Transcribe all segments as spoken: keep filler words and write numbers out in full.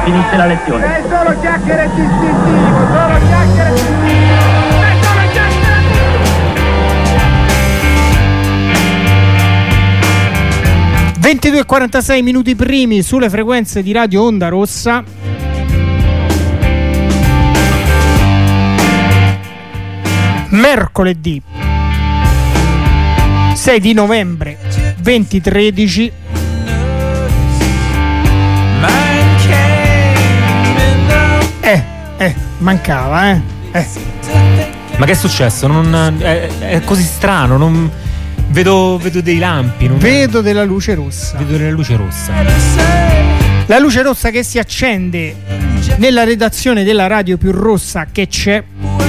finisce la lezione. È solo chiacchiere distintivo, solo chiacchiere distintivo. È solo chiacchiere distintivo. ventidue e quarantasei minuti primi sulle frequenze di Radio Onda Rossa. Mercoledì sei di novembre duemilatredici. Eh, eh, mancava, eh. eh. Ma che è successo? Non, è, è così strano, non vedo, vedo dei lampi. Non vedo della luce rossa. Vedo della luce rossa. La luce rossa che si accende nella redazione della radio più rossa che c'è.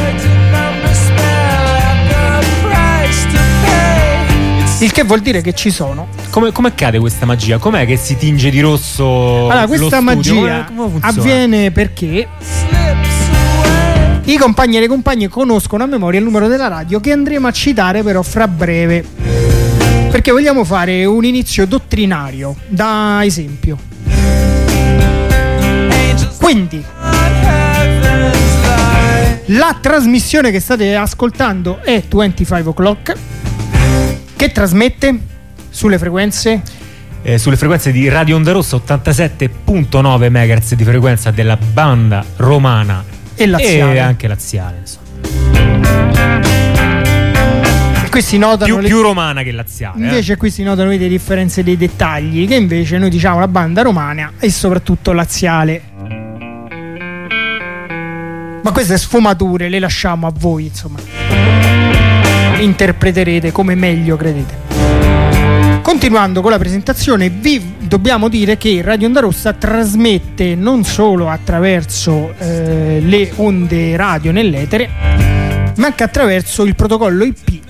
Il che vuol dire che ci sono. Come, come accade questa magia? Com'è che si tinge di rosso? Allora, questa magia come, come avviene perché i compagni e le compagne conoscono a memoria il numero della radio che andremo a citare però fra breve. Perché vogliamo fare un inizio dottrinario, da esempio. Quindi la trasmissione che state ascoltando è venticinque o'clock, che trasmette sulle frequenze eh, sulle frequenze di Radio Onda Rossa ottantasette virgola nove megahertz di frequenza della banda romana e laziale e anche laziale, insomma. E qui si notano più, le... più romana che laziale. Invece eh? qui si notano le differenze dei dettagli, che invece noi diciamo la banda romana e soprattutto laziale. Ma queste sfumature le lasciamo a voi, insomma. Interpreterete come meglio credete. Continuando con la presentazione, vi dobbiamo dire che Radio Onda Rossa trasmette non solo attraverso eh, le onde radio nell'etere, ma anche attraverso il protocollo I P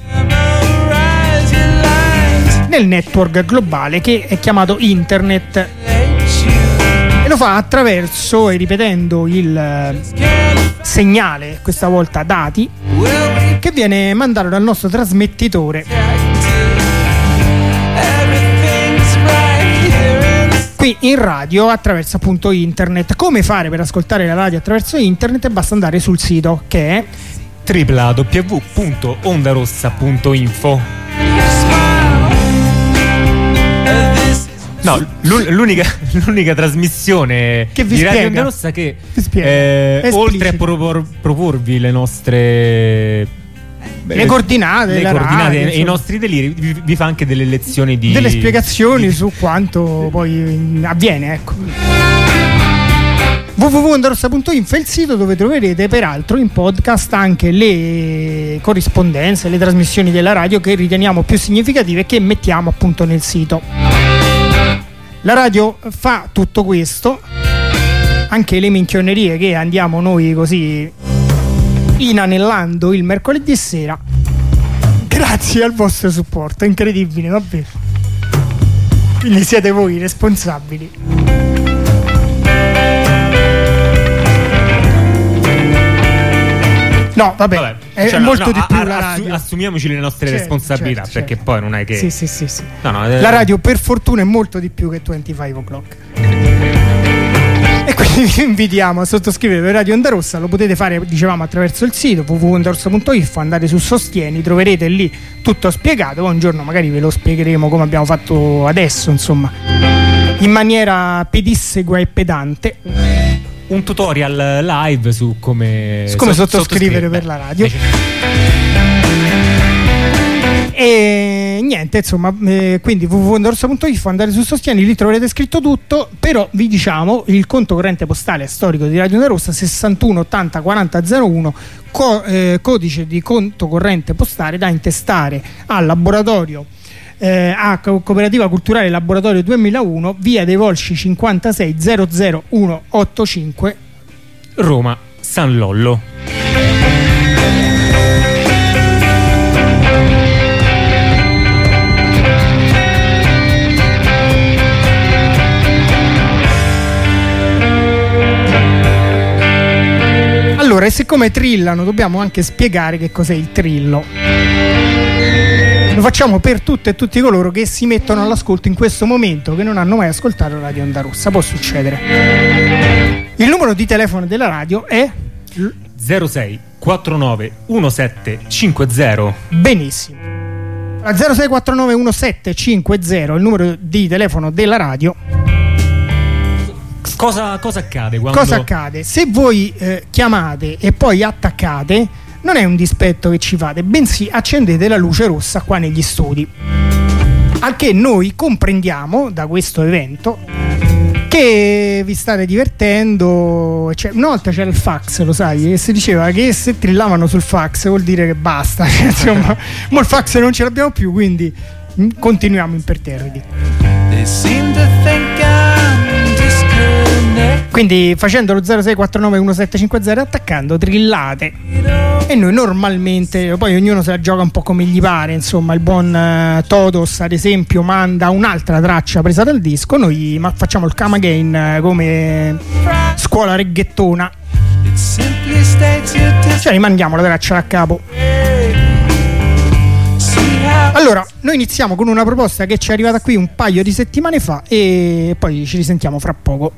nel network globale che è chiamato Internet, e lo fa attraverso e ripetendo il segnale, questa volta dati, che viene mandato dal nostro trasmettitore qui in radio attraverso appunto internet. Come fare per ascoltare la radio attraverso internet? Basta andare sul sito che è w w w punto ondarossa punto info. No, l'unica, l'unica trasmissione che vi di spiega. Radio Onda Rossa che eh, oltre a propor, proporvi le nostre le coordinate, le la coordinate radio, e i nostri deliri, vi, vi fa anche delle lezioni di delle spiegazioni di... su quanto poi avviene, ecco. w w w punto ondarossa punto info è il sito dove troverete peraltro in podcast anche le corrispondenze, le trasmissioni della radio che riteniamo più significative e che mettiamo appunto nel sito. La radio fa tutto questo, anche le minchionerie che andiamo noi così inanellando il mercoledì sera, grazie al vostro supporto incredibile, davvero. Quindi siete voi i responsabili. No, vabbè, vabbè è cioè, molto no, di più a, la a, radio. Assumiamoci le nostre certo, responsabilità, certo, perché certo. poi non è che sì, sì, sì, sì. No, no, eh... la radio per fortuna è molto di più che venticinque o'clock. E quindi vi invitiamo a sottoscrivere Radio Onda Rossa. Lo potete fare, dicevamo, attraverso il sito w w w punto ondarossa punto info. Andate su Sostieni, troverete lì tutto spiegato. Poi un giorno magari ve lo spiegheremo come abbiamo fatto adesso, insomma, in maniera pedissegua e pedante. Un tutorial live su come, su come so, sottoscrivere, sottoscrivere per la radio. E niente, insomma, eh, quindi w w w punto ondarossa punto info, andate su Sostieni, lì troverete scritto tutto. Però vi diciamo il conto corrente postale storico di Radio Onda Rossa sessantuno ottanta quaranta zero uno, co- eh, codice di conto corrente postale da intestare al laboratorio Eh, a Cooperativa Culturale Laboratorio duemilauno, via dei Volsci cinquantasei zero zero uno ottantacinque, Roma San Lollo. Allora, e siccome trillano dobbiamo anche spiegare che cos'è il trillo. Lo facciamo per tutte e tutti coloro che si mettono all'ascolto in questo momento, che non hanno mai ascoltato Radio Onda Rossa. Può succedere. Il numero di telefono della radio è zero sei quattro nove uno sette cinque zero. Benissimo. La zero sei quattro nove uno sette cinque zero è il numero di telefono della radio. Cosa, cosa accade quando... Cosa accade? Se voi eh, chiamate e poi attaccate, non è un dispetto che ci fate, bensì accendete la luce rossa qua negli studi. Anche noi comprendiamo da questo evento che vi state divertendo. Cioè, una volta c'era il fax, lo sai, e si diceva che se trillavano sul fax vuol dire che basta. Cioè, insomma, ma il fax non ce l'abbiamo più, quindi mh, continuiamo imperterriti. Quindi facendo lo zero sei quattro nove uno sette cinque zero, attaccando, trillate. E noi normalmente, poi ognuno se la gioca un po' come gli pare, insomma, il buon uh, Todos ad esempio manda un'altra traccia presa dal disco, noi ma facciamo il come again uh, come scuola reggaetona, cioè rimandiamo la traccia da capo. Allora, noi iniziamo con una proposta che ci è arrivata qui un paio di settimane fa e poi ci risentiamo fra poco.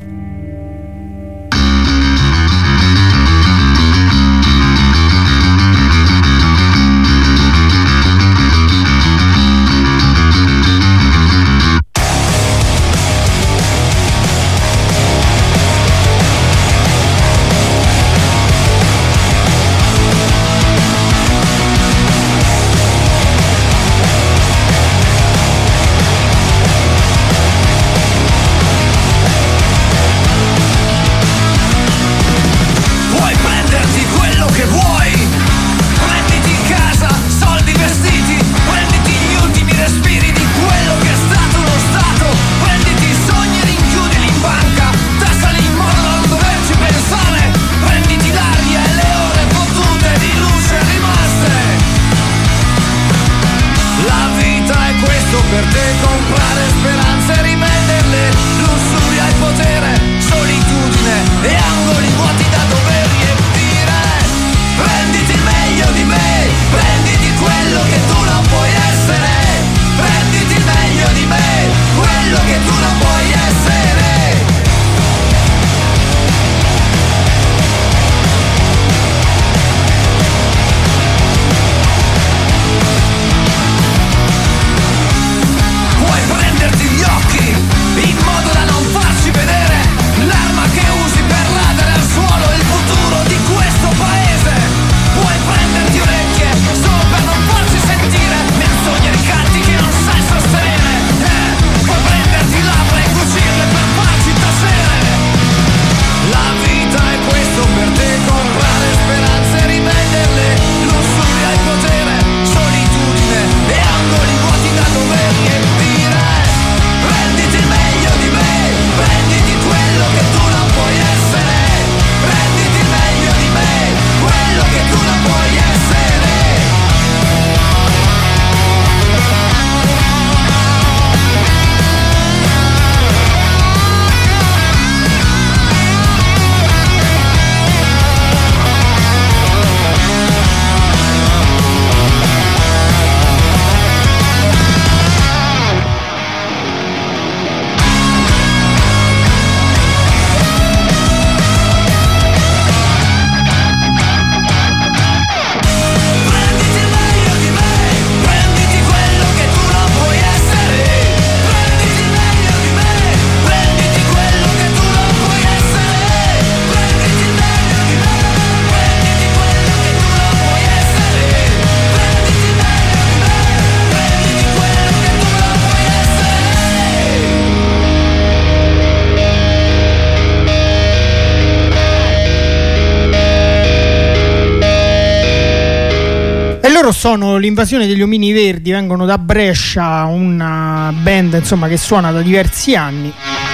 Sono l'Invasione degli Omini Verdi, vengono da Brescia, una band insomma che suona da diversi anni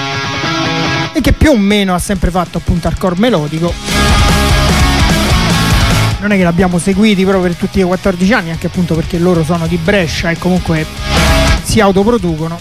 e che più o meno ha sempre fatto appunto hardcore melodico. Non è che l'abbiamo seguiti proprio per tutti i quattordici anni, anche appunto perché loro sono di Brescia e comunque si autoproducono,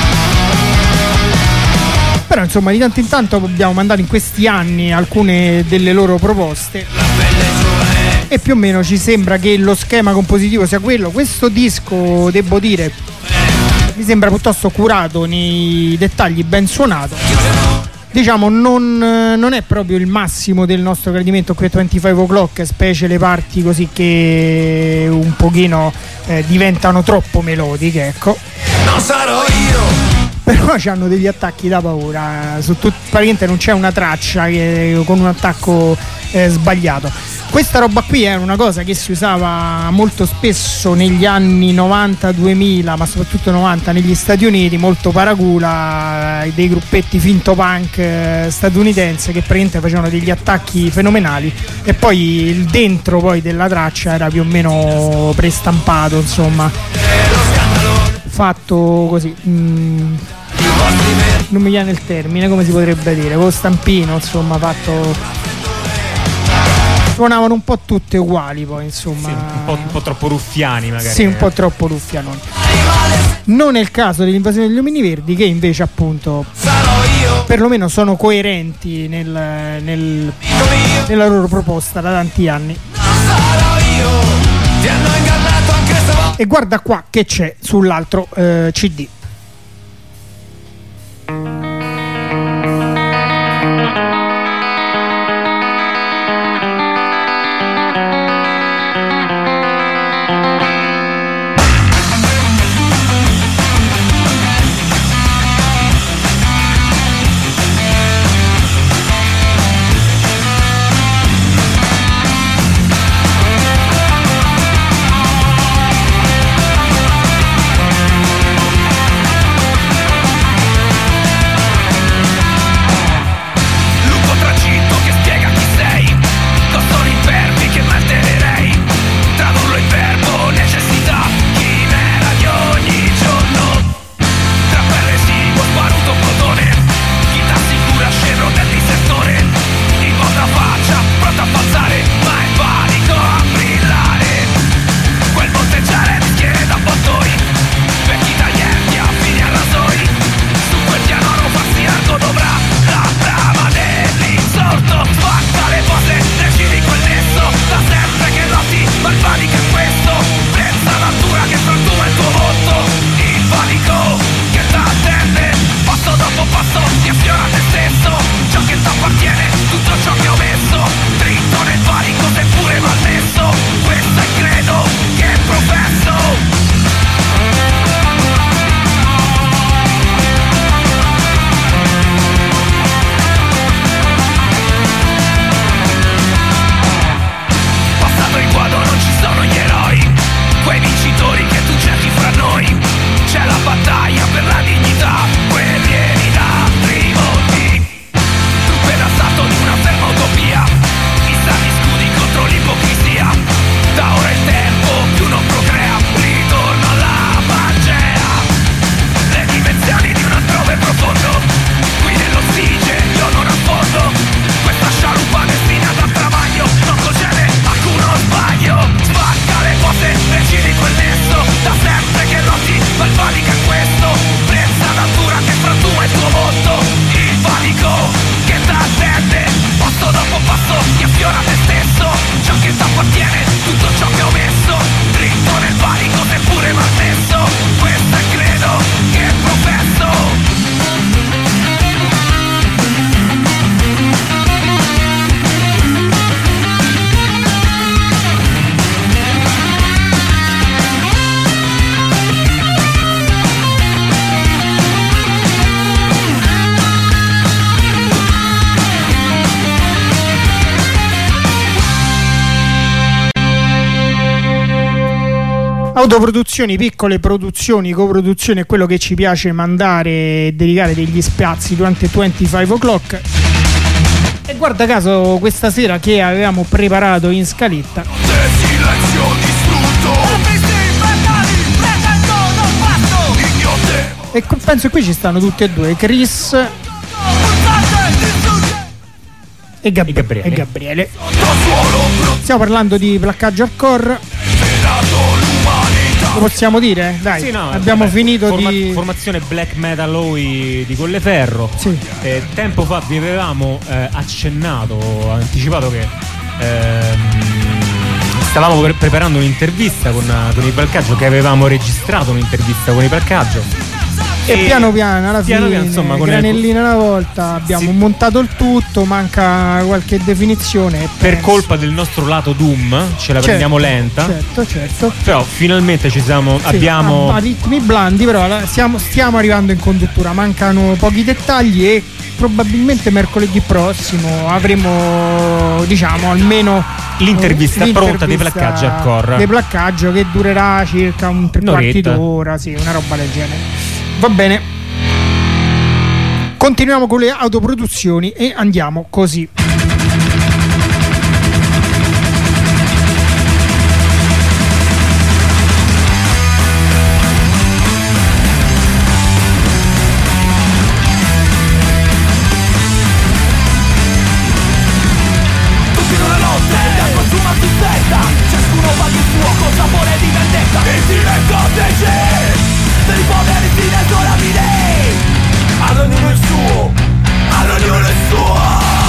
però insomma di tanto in tanto abbiamo mandato in questi anni alcune delle loro proposte. e più o meno ci sembra che lo schema compositivo sia quello. Questo disco, devo dire, mi sembra piuttosto curato nei dettagli, ben suonato. Diciamo non, non è proprio il massimo del nostro gradimento qui a venticinque o'clock, specie le parti così che un pochino eh, diventano troppo melodiche, ecco. Non sarò io. Però hanno degli attacchi da paura, su tut- praticamente non c'è una traccia che, con un attacco eh, sbagliato. Questa roba qui è una cosa che si usava molto spesso negli anni novanta duemila, ma soprattutto novanta negli Stati Uniti, molto paracula, dei gruppetti finto punk eh, statunitense che praticamente facevano degli attacchi fenomenali, e poi il dentro poi della traccia era più o meno prestampato, insomma, fatto così, mh, non mi viene il termine, come si potrebbe dire, con lo stampino, insomma, fatto. Suonavano un po' tutte uguali poi, insomma. Sì, un, po', un po' troppo ruffiani magari. Sì, un po' troppo ruffianoni. Non è il caso dell'Invasione degli Uomini Verdi, che invece appunto perlomeno sono coerenti nel, nel, nella loro proposta da tanti anni. E guarda qua che c'è sull'altro eh, C D. Autoproduzioni, piccole produzioni, coproduzioni è quello che ci piace mandare e dedicare degli spazi durante venticinque o'clock. E guarda caso questa sera che avevamo preparato in scaletta, e penso che qui ci stanno tutti e due, Chris e, Gab- e Gabriele. e Gabriele. Stiamo parlando di placcaggio hardcore. Lo possiamo dire? Dai, sì, no, abbiamo vabbè, finito forma- di formazione black metal Oi di Colleferro. Sì. Eh, tempo fa vi avevamo eh, accennato, anticipato che ehm, stavamo pre- preparando un'intervista con, con il Palcaggio, che avevamo registrato un'intervista con il Palcaggio. E, e piano piano alla piano fine, piano, insomma, con granellina alla volta, abbiamo sì. montato il tutto, manca qualche definizione. Per penso. colpa del nostro lato Doom, ce la certo, prendiamo lenta. Certo, certo. Però finalmente ci siamo, sì, abbiamo... a, a ritmi blandi, però la, siamo, stiamo arrivando in conduttura, mancano pochi dettagli e probabilmente mercoledì prossimo avremo, diciamo, almeno l'intervista, l'intervista pronta di Placcaggio a Corra. Di Placcaggio, che durerà circa un tre quarti d'ora, sì, una roba del genere. Va bene, continuiamo con le autoproduzioni e andiamo così. Tutti in una notte da consumarsi in testa, ciascuno paga il suo con sapore di vendetta. E si ricorregge dei poveri inesorabili, ad ognuno il suo, ad ognuno il suo.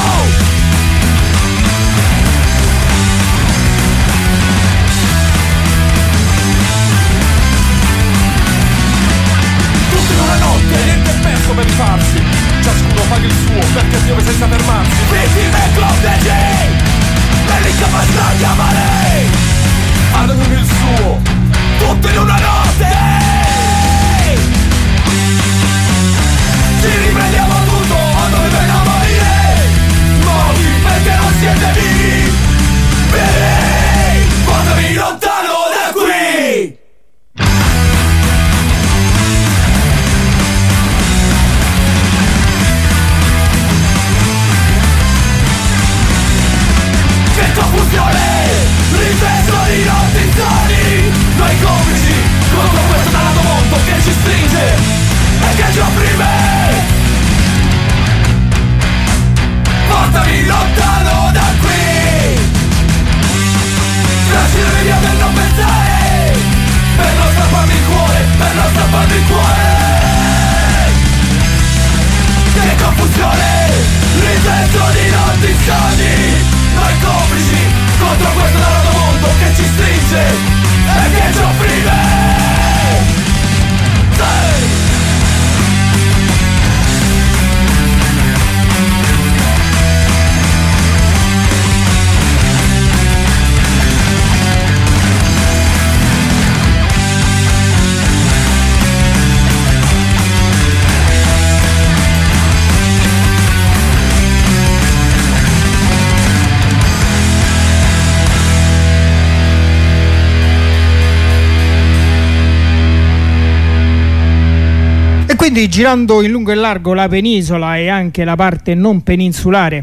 Tutti in una notte, niente perso per rifarsi, ciascuno paga il suo perché piove senza fermarsi. Vittime e clotegi, nell'incapacità di amare, ad ognuno il suo, tutti in una notte. Ci riprendiamo tutto a dove vengo a morire, morti perché non siete vivi, vivi, portami lontano da qui. Che confusione, ripeto di notti insani, noi complici contro questo dannato mondo che ci stringe e che ci opprime. Portami lontano da qui, lasciami via per non pensare, per non strapparmi il cuore, per non strapparmi il cuore. Che confusione, ripeto di notti insani, noi complici contro questo dannato mondo che ci stringe e che ci opprime. Quindi, girando in lungo e largo la penisola e anche la parte non peninsulare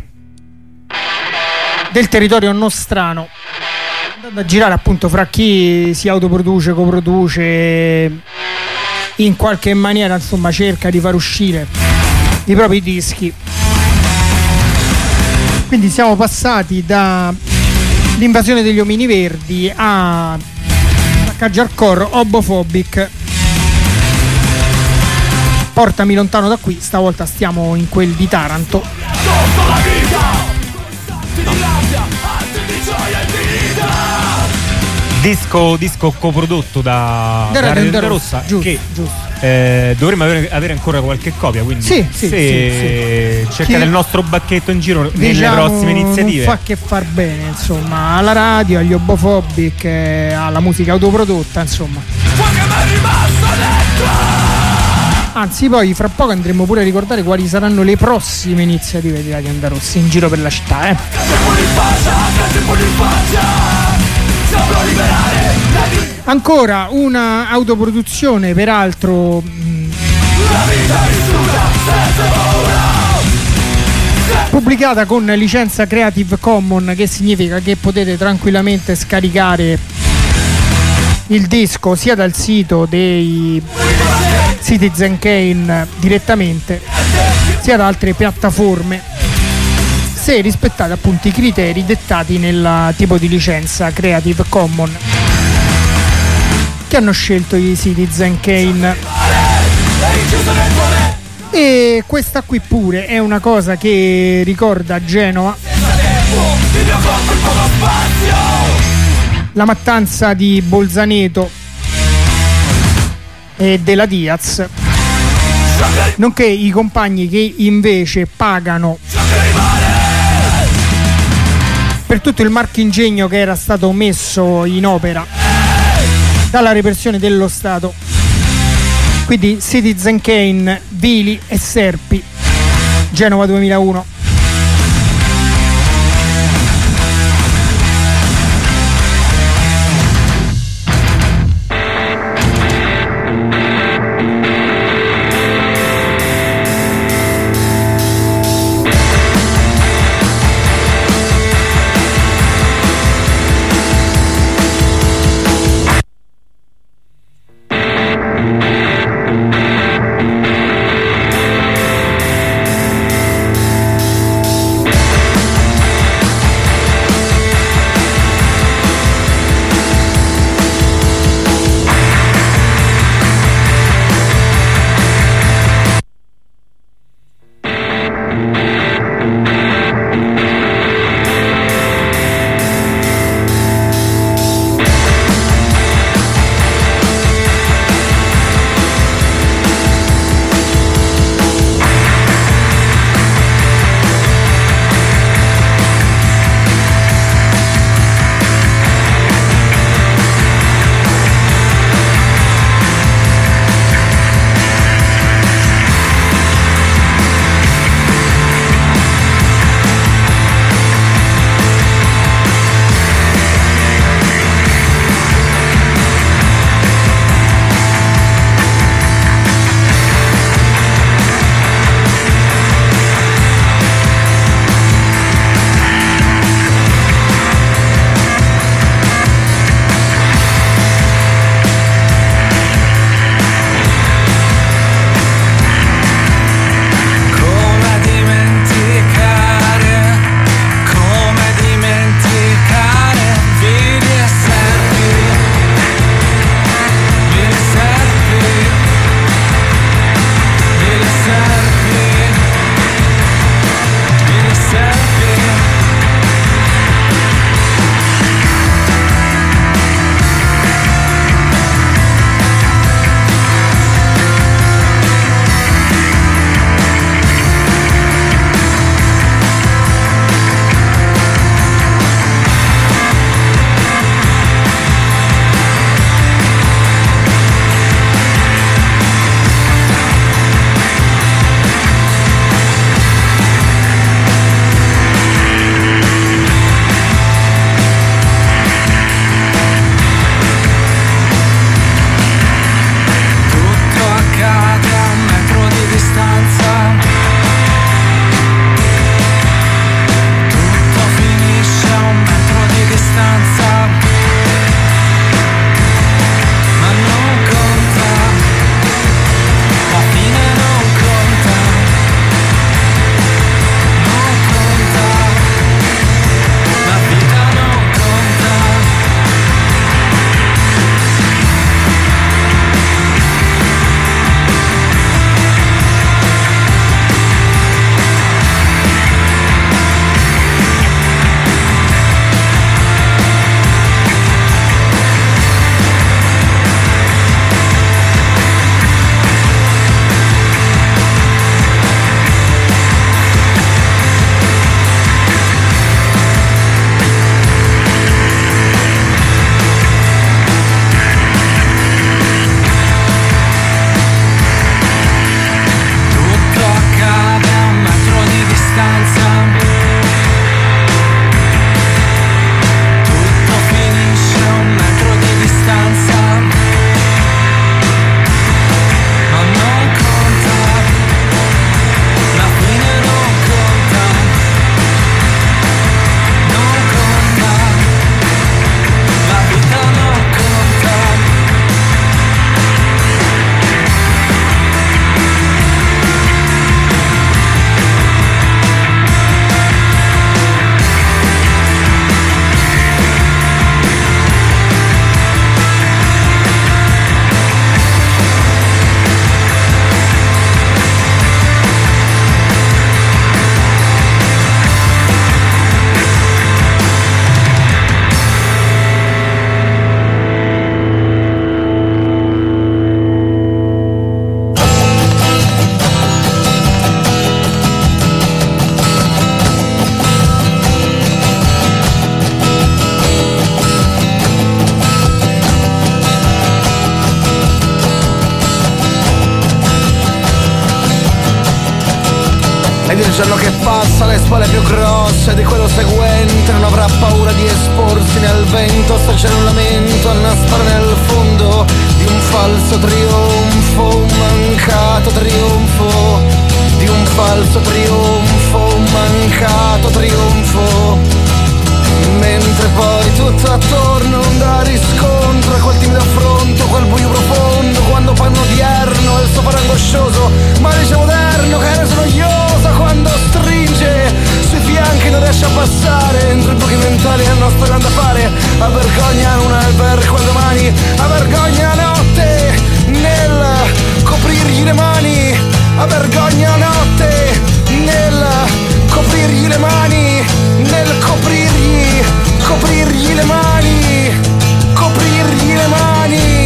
del territorio nostrano, andando a girare appunto fra chi si autoproduce, coproduce, in qualche maniera insomma cerca di far uscire i propri dischi. Quindi siamo passati da l'invasione degli omini verdi a Placcaggio hardcore, Homophobic. Portami lontano da qui, stavolta stiamo in quel di Taranto. Disco, disco coprodotto da, da Radio Onda Rossa, Rossa, giusto, che giusto. Eh, dovremmo avere, avere ancora qualche copia, quindi sì, sì, se sì, sì. cercate il nostro bacchetto in giro, diciamo, nelle prossime iniziative. Non fa che far bene, insomma, alla radio, agli Homophobic, eh, alla musica autoprodotta, insomma. Anzi, poi fra poco andremo pure a ricordare quali saranno le prossime iniziative di Radio Onda Rossa in giro per la città, eh. Ancora una autoproduzione, peraltro mh, pubblicata con licenza Creative Commons, che significa che potete tranquillamente scaricare il disco sia dal sito dei Citizen Kane direttamente, sia da altre piattaforme, se rispettate appunto i criteri dettati nel tipo di licenza Creative Commons che hanno scelto i Citizen Kane. E questa qui pure è una cosa che ricorda Genova, la mattanza di Bolzaneto e della Diaz, nonché i compagni che invece pagano per tutto il marchingegno che era stato messo in opera dalla repressione dello Stato. Quindi Citizen Kane, Vili e Serpi, Genova duemilauno. giorno che passa le spalle più grosse di quello seguente non avrà paura di esporsi nel vento, assaggiare un lamento, annastare nel fondo di un falso trionfo, un mancato trionfo, di un falso trionfo, un mancato trionfo. Mentre poi tutto attorno non dà riscontro a quel timido affronto, quel buio profondo, quando panno odierno il suo faro angoscioso, malice moderno che è reso noioso quando stringe sui fianchi, non riesce a passare entro i pochi mentali al nostro grande affare. A vergogna un albergo al domani, a vergogna notte nel coprirgli le mani, a vergogna notte nel coprirgli le mani, nel coprirgli, coprirgli le mani, coprirgli le mani.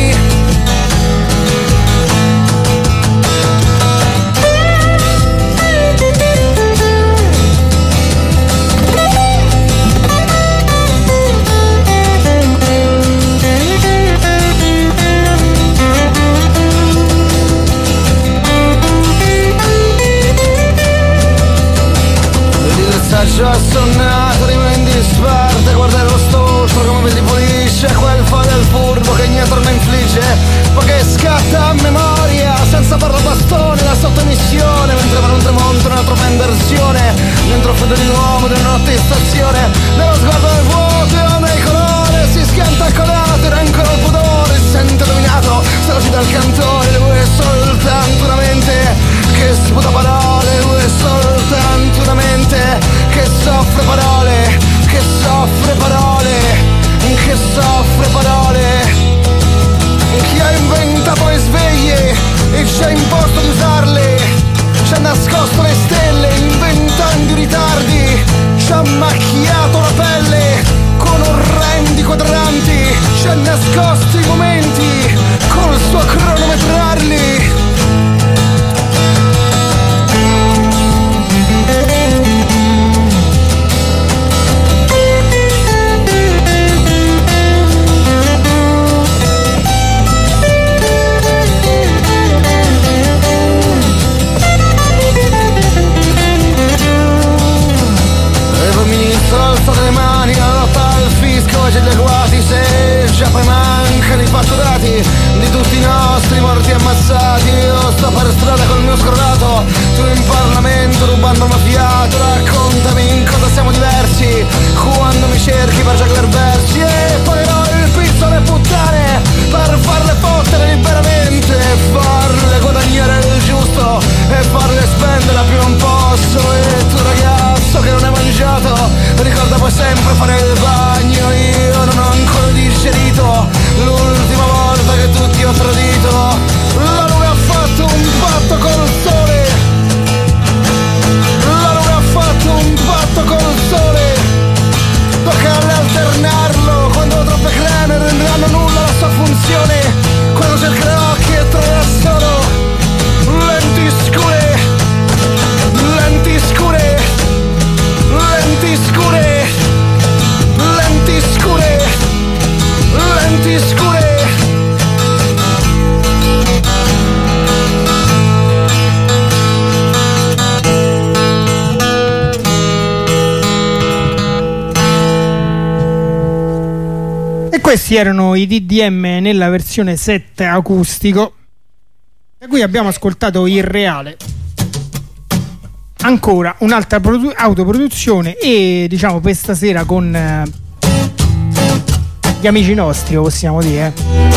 Già assonnato, rimane in disparte, guardare lo stolto come vedi pulisce quel fa del furbo che niente non infligge, poi che scatta a memoria senza parlabastone la sottomissione, mentre va un tramonto un'altra inversione, dentro fede di nuovo di una notte in stazione, nello sguardo del vuoto e nei colori si schianta il colato, era ancora il pudore, si sente dominato, se lo cita il cantore, lui è soltanto una mente che sputa parole, lui è soltanto una mente che soffre parole, che soffre parole, che soffre parole, chi ha inventato le sveglie e ci ha imposto di usarle, ci ha nascosto le stelle inventando i ritardi, ci ha macchiato la pelle con orrendi quadranti, ci ha nascosto i momenti col suo cronometrarli. Alzate le mani, la lotta al fisco e gli agguati, se già poi mancano i fatturati di tutti i nostri morti ammazzati. Io sto per strada col mio scrollato, tu in Parlamento rubando il fiato. Raccontami in cosa siamo diversi quando mi cerchi per giocare versi, e pagherò il pizzo alle puttane per farle fottere liberamente, farle guadagnare il giusto e farle spendere a più non posso. E tu ragazzo che non hai mangiato, ricorda poi sempre fare il bagno, io non ho ancora digerito l'ultima volta che tutti ho tradito. La luna ha fatto un patto col sole, la luna ha fatto un patto col sole, tocca alternarlo quando troppe creme renderanno nulla la sua funzione, quando cercherà occhi e troverà solo lenti scure, lenti scure, lenti scure, lenti scure, lenti scure. E questi erano i D D M nella versione sette acustico, da cui abbiamo ascoltato Irreale. Ancora un'altra produ- autoproduzione, e diciamo per stasera con eh, gli amici nostri, possiamo dire,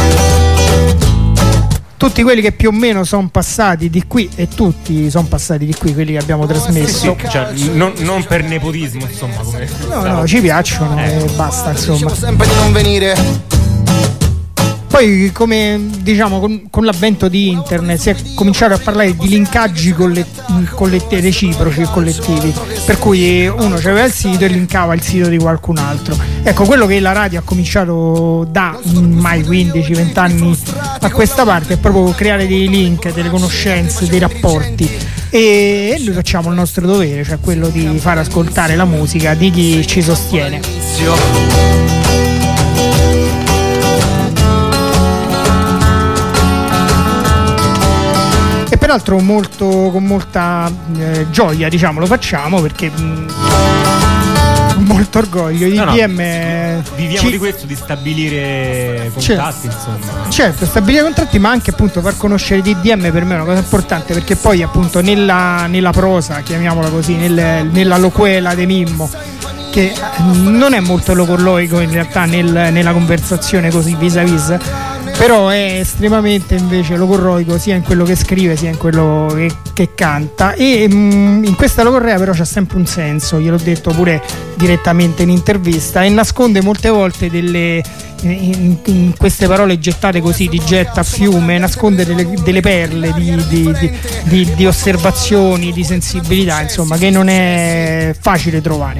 tutti quelli che più o meno sono passati di qui, e tutti sono passati di qui quelli che abbiamo trasmesso. Sì, cioè, non, non per nepotismo, insomma, come no no ci piacciono eh. e basta, insomma. Diciamo sempre di non venire. Poi, come diciamo, con, con l'avvento di internet si è cominciato a parlare di linkaggi collet- collet- reciproci e collettivi, per cui uno aveva il sito e linkava il sito di qualcun altro. Ecco, quello che la radio ha cominciato da ormai quindici venti anni a questa parte è proprio creare dei link, delle conoscenze, dei rapporti, e noi facciamo il nostro dovere, cioè quello di far ascoltare la musica di chi ci sostiene. peraltro molto, con molta eh, gioia, diciamo, lo facciamo perché mh, molto orgoglio. I No, no. D M Viviamo ci- di questo, di stabilire contatti, insomma. Certo, stabilire contratti, ma anche appunto far conoscere i D M per me è una cosa importante, perché poi appunto nella, nella prosa, chiamiamola così, nel- nella loquela de Mimmo, che non è molto logorloico in realtà nel- nella conversazione così vis-à-vis, però è estremamente invece logorroico sia in quello che scrive sia in quello che, che canta, e mm, in questa logorrea però c'ha sempre un senso, gliel'ho detto pure direttamente in intervista, e nasconde molte volte delle in, in queste parole gettate così di getta a fiume, nasconde delle, delle perle di, di, di, di, di osservazioni, di sensibilità, insomma, che non è facile trovare.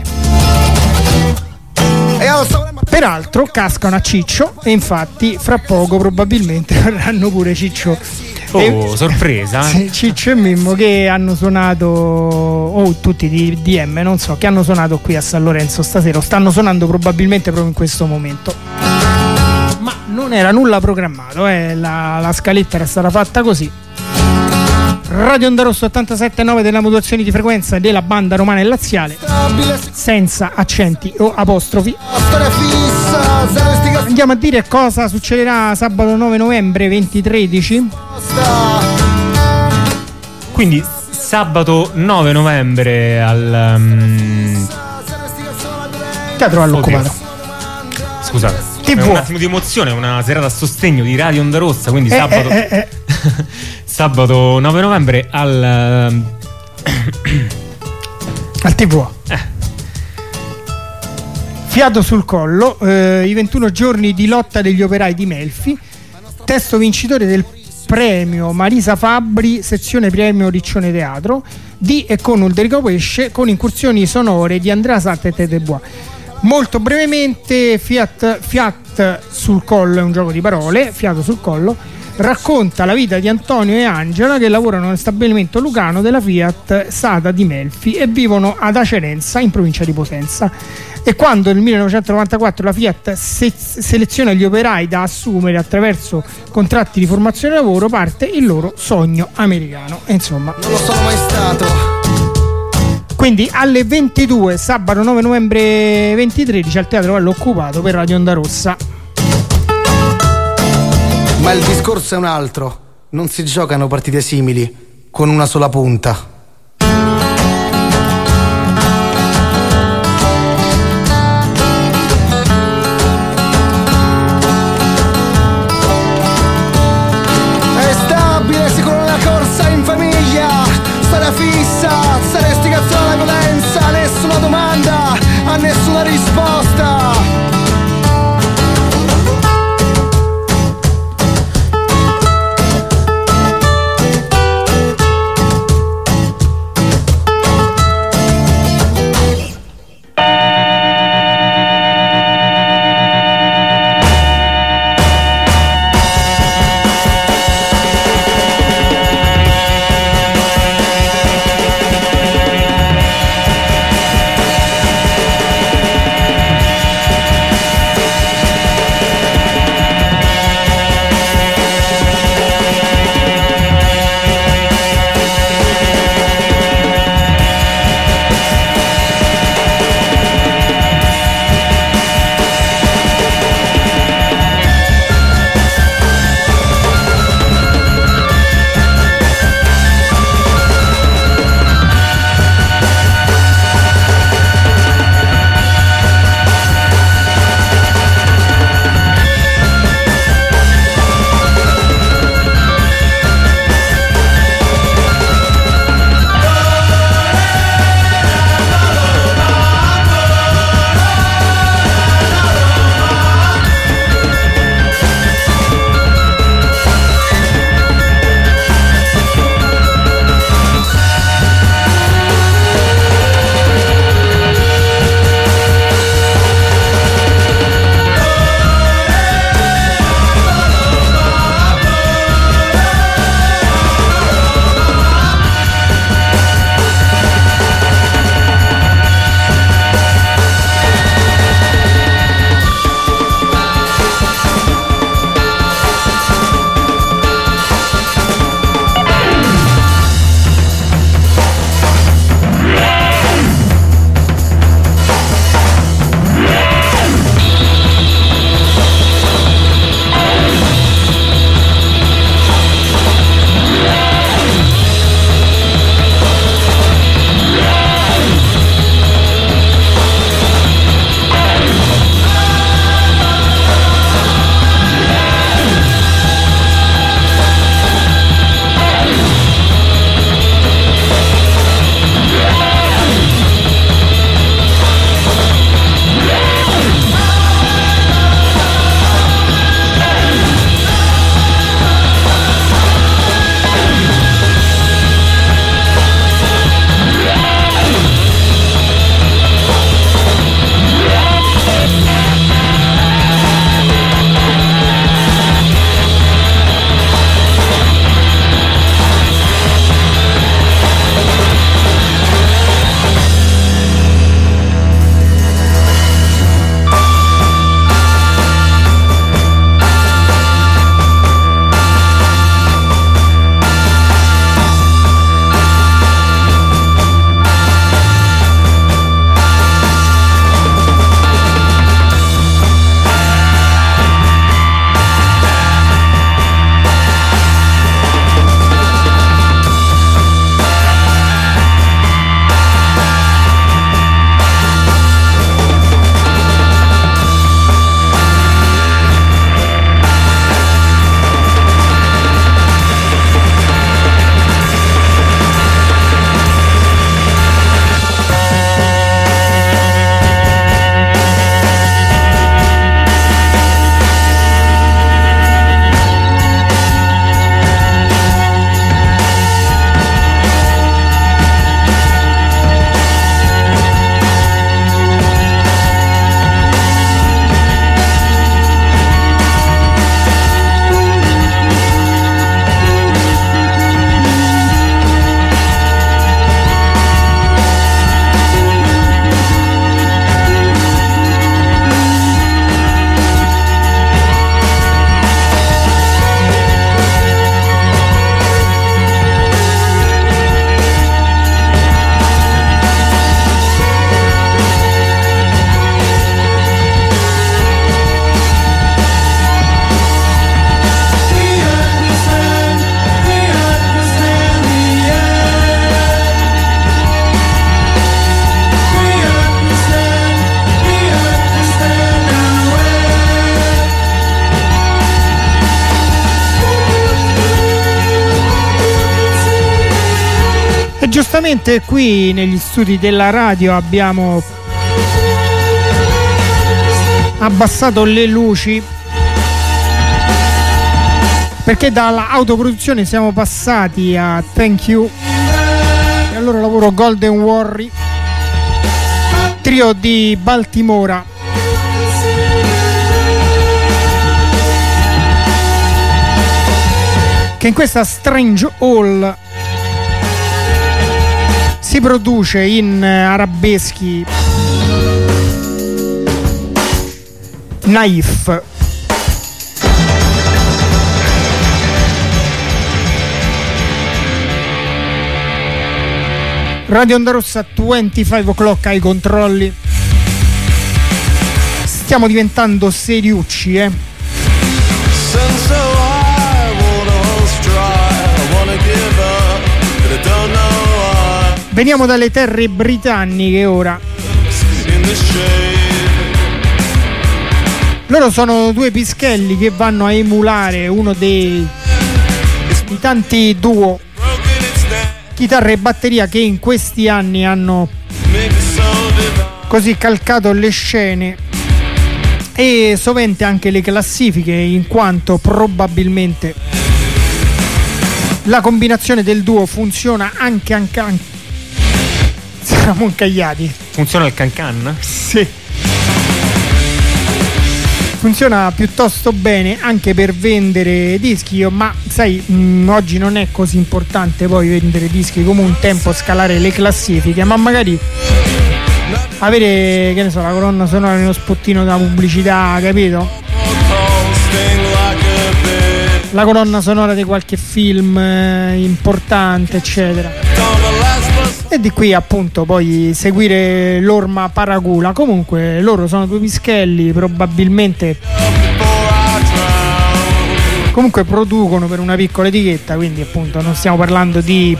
E alzo Peraltro cascano a Ciccio, e infatti fra poco probabilmente verranno pure Ciccio Oh, e- sorpresa. sì, Ciccio e Mimmo, che hanno suonato, o tutti di D M, non so, che hanno suonato qui a San Lorenzo stasera, o stanno suonando probabilmente proprio in questo momento. Ma non era nulla programmato, eh, la, la scaletta era stata fatta così. Radio Onda Rosso ottantasette virgola nove della modulazione di frequenza della banda romana e laziale, stabile, senza accenti o apostrofi. storia fissa, zero istigazione. Andiamo a dire cosa succederà sabato nove novembre duemilatredici. Quindi sabato nove novembre al um, Teatro oddio. all'occupato. Scusate, Ti è vuoi? un attimo di emozione, una serata a sostegno di Radio Onda Rossa, quindi Eh, sabato eh, eh, eh. sabato nove novembre al um, Al T V A. Fiato sul collo, eh, i ventuno giorni di lotta degli operai di Melfi, testo vincitore del premio Marisa Fabbri, sezione premio Riccione Teatro, di e con Ulderico Pesce, con incursioni sonore di Andrea Satta e Tete Bois. Molto brevemente, Fiat, Fiat sul collo è un gioco di parole, fiato sul collo, racconta la vita di Antonio e Angela, che lavorano nel stabilimento lucano della Fiat Sada di Melfi e vivono ad Acerenza, in provincia di Potenza. E quando nel millenovecentonovantaquattro la Fiat se- seleziona gli operai da assumere attraverso contratti di formazione lavoro, parte il loro sogno americano. E insomma, Non lo sono mai stato. quindi alle ventidue sabato nove novembre duemilatredici al Teatro all'Occupato per Radio Onda Rossa. Ma il discorso è un altro. Non si giocano partite simili con una sola punta. È stabile, sicuro nella corsa in famiglia. Storia fissa, storia istigazione alla violenza. Nessuna domanda, a nessuna risposta. giustamente qui negli studi della radio abbiamo abbassato le luci perché dall'autoproduzione siamo passati a Thank You e al loro lavoro Golden Worry, trio di Baltimora. Che in questa Strange Hall si produce in arabeschi naif. Radio Onda Rossa, venticinque o'clock ai controlli. Stiamo diventando seriucci, eh. Veniamo dalle terre britanniche ora. Loro sono due pischelli che vanno a emulare uno dei, dei tanti duo chitarra e batteria che in questi anni hanno così calcato le scene e sovente anche le classifiche, in quanto probabilmente la combinazione del duo funziona anche anche, anche. Siamo incagliati. Funziona il can-can? Sì. Funziona piuttosto bene anche per vendere dischi, ma sai, mh, oggi non è così importante poi vendere dischi come un tempo, scalare le classifiche, ma magari avere, che ne so, la colonna sonora nello spottino da pubblicità, capito? La colonna sonora di qualche film eh, importante, eccetera. E di qui appunto poi seguire l'orma paracula. Comunque loro sono due pischelli, probabilmente comunque producono per una piccola etichetta, quindi appunto non stiamo parlando di...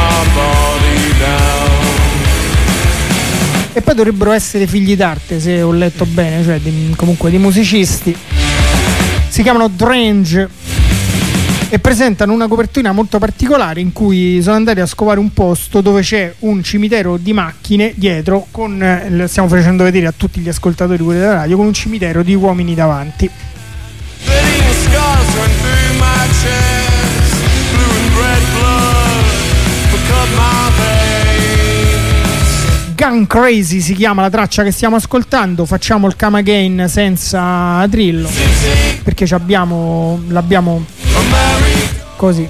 E poi dovrebbero essere figli d'arte, se ho letto bene, cioè di, comunque di musicisti. Si chiamano Drange e presentano una copertina molto particolare in cui sono andati a scovare un posto dove c'è un cimitero di macchine dietro, con eh, stiamo facendo vedere a tutti gli ascoltatori quelli della radio, con un cimitero di uomini davanti. Gun Crazy si chiama la traccia che stiamo ascoltando. Facciamo il Come Again senza Drillo perché ci abbiamo, l'abbiamo così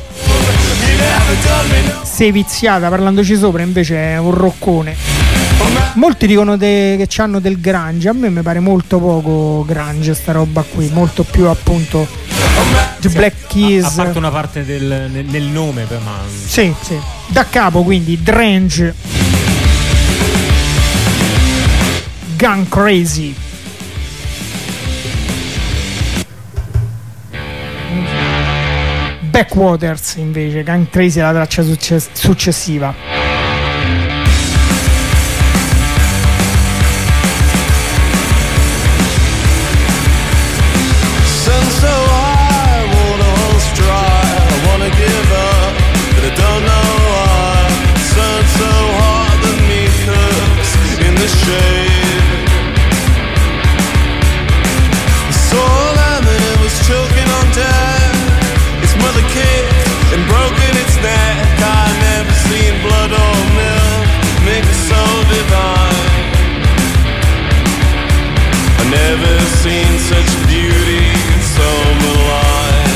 seviziata parlandoci sopra, invece è un roccone. Molti dicono de, che c'hanno del grunge, a me mi pare molto poco grunge sta roba qui, molto più appunto The Black Keys, a parte una parte del, nel, nel nome, ma sì, sì, da capo, quindi Drange, Gun Crazy. Backwaters invece, Gun Crazy è la traccia succes- successiva. Never seen such beauty so alive.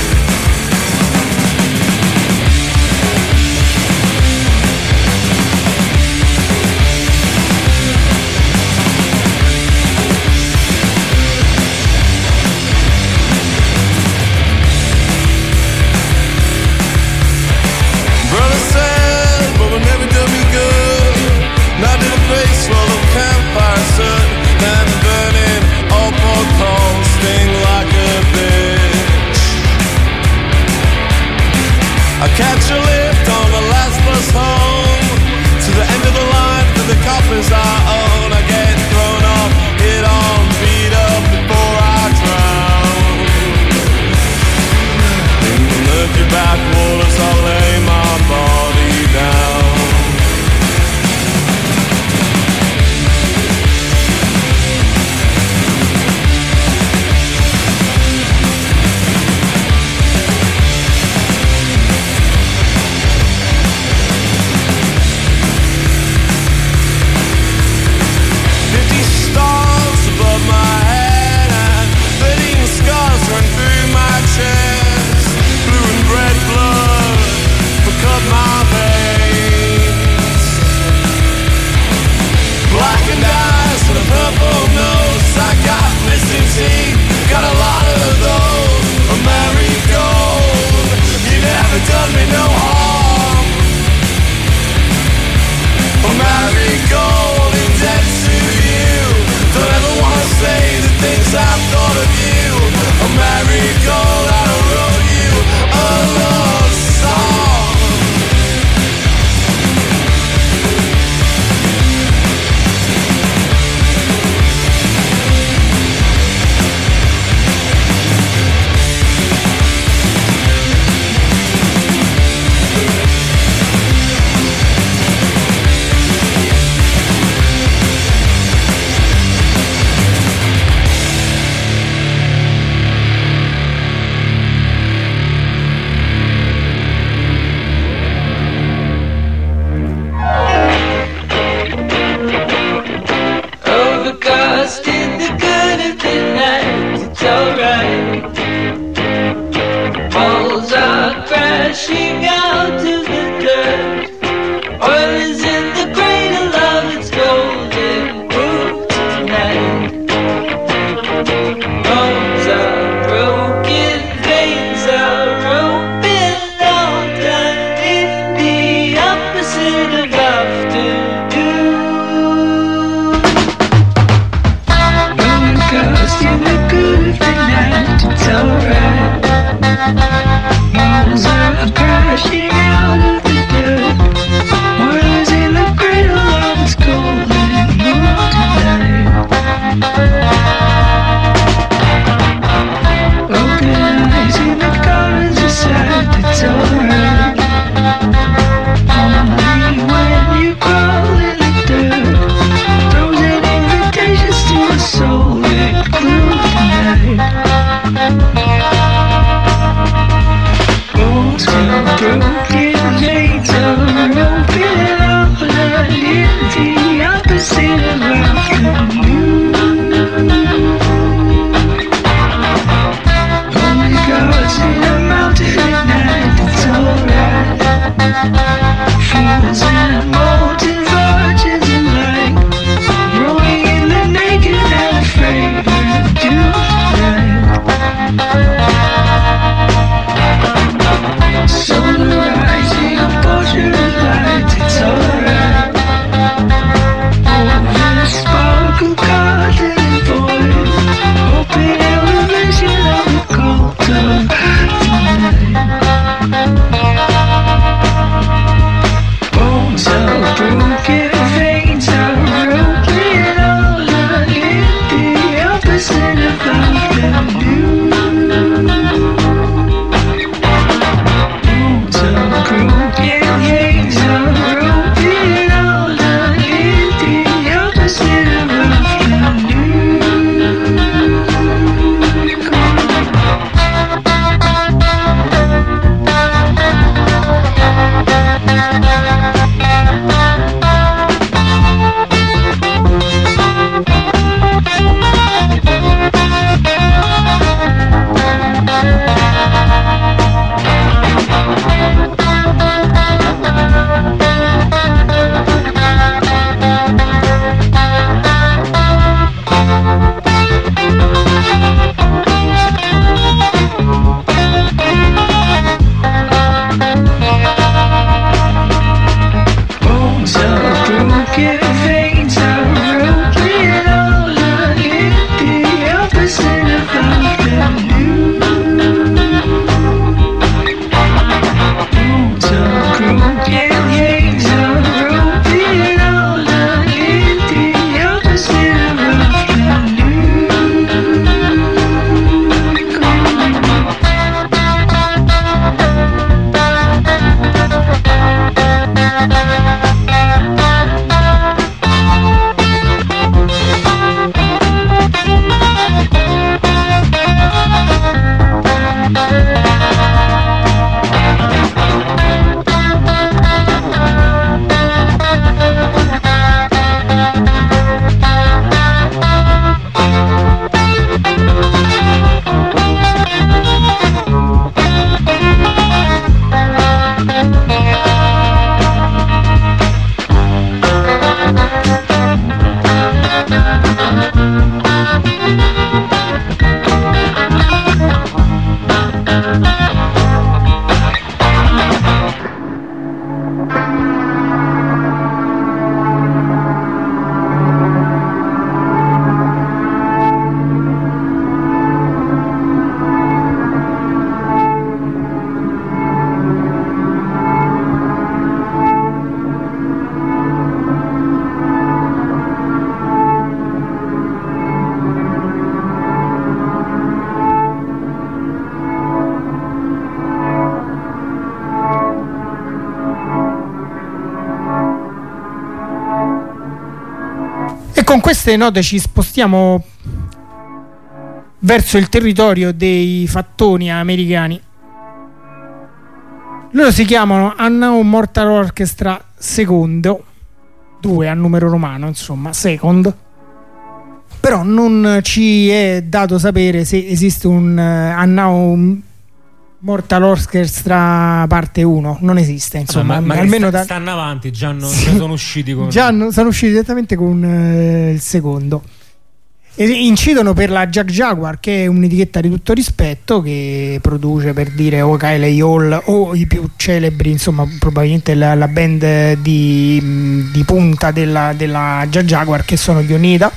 Brother said, but will never do me good. Not in a place full of campfire sun. And burning all pork coals sting like a bitch. I catch a lift on the last bus home to the end of the line for the coffins I own. I get thrown off, hit on, beat up before I drown. In the murky backwaters I lay my body down. con queste note ci spostiamo verso il territorio dei fattoni americani. Loro si chiamano Unknown Mortal Orchestra Secondo, due a numero romano, insomma, Second. Però non ci è dato sapere se esiste un uh, Unknown Mortal Orchestra parte uno. Non esiste, insomma. Vabbè, ma, ma almeno sta, da... stanno avanti, già, non, già sono usciti con... già no, sono usciti direttamente con uh, il secondo. E incidono per la Jag Jaguar, che è un'etichetta di tutto rispetto, che produce, per dire, o Kylie Hall o i più celebri, insomma, probabilmente la, la band di, di punta della, della Jag Jaguar, che sono gli Onida.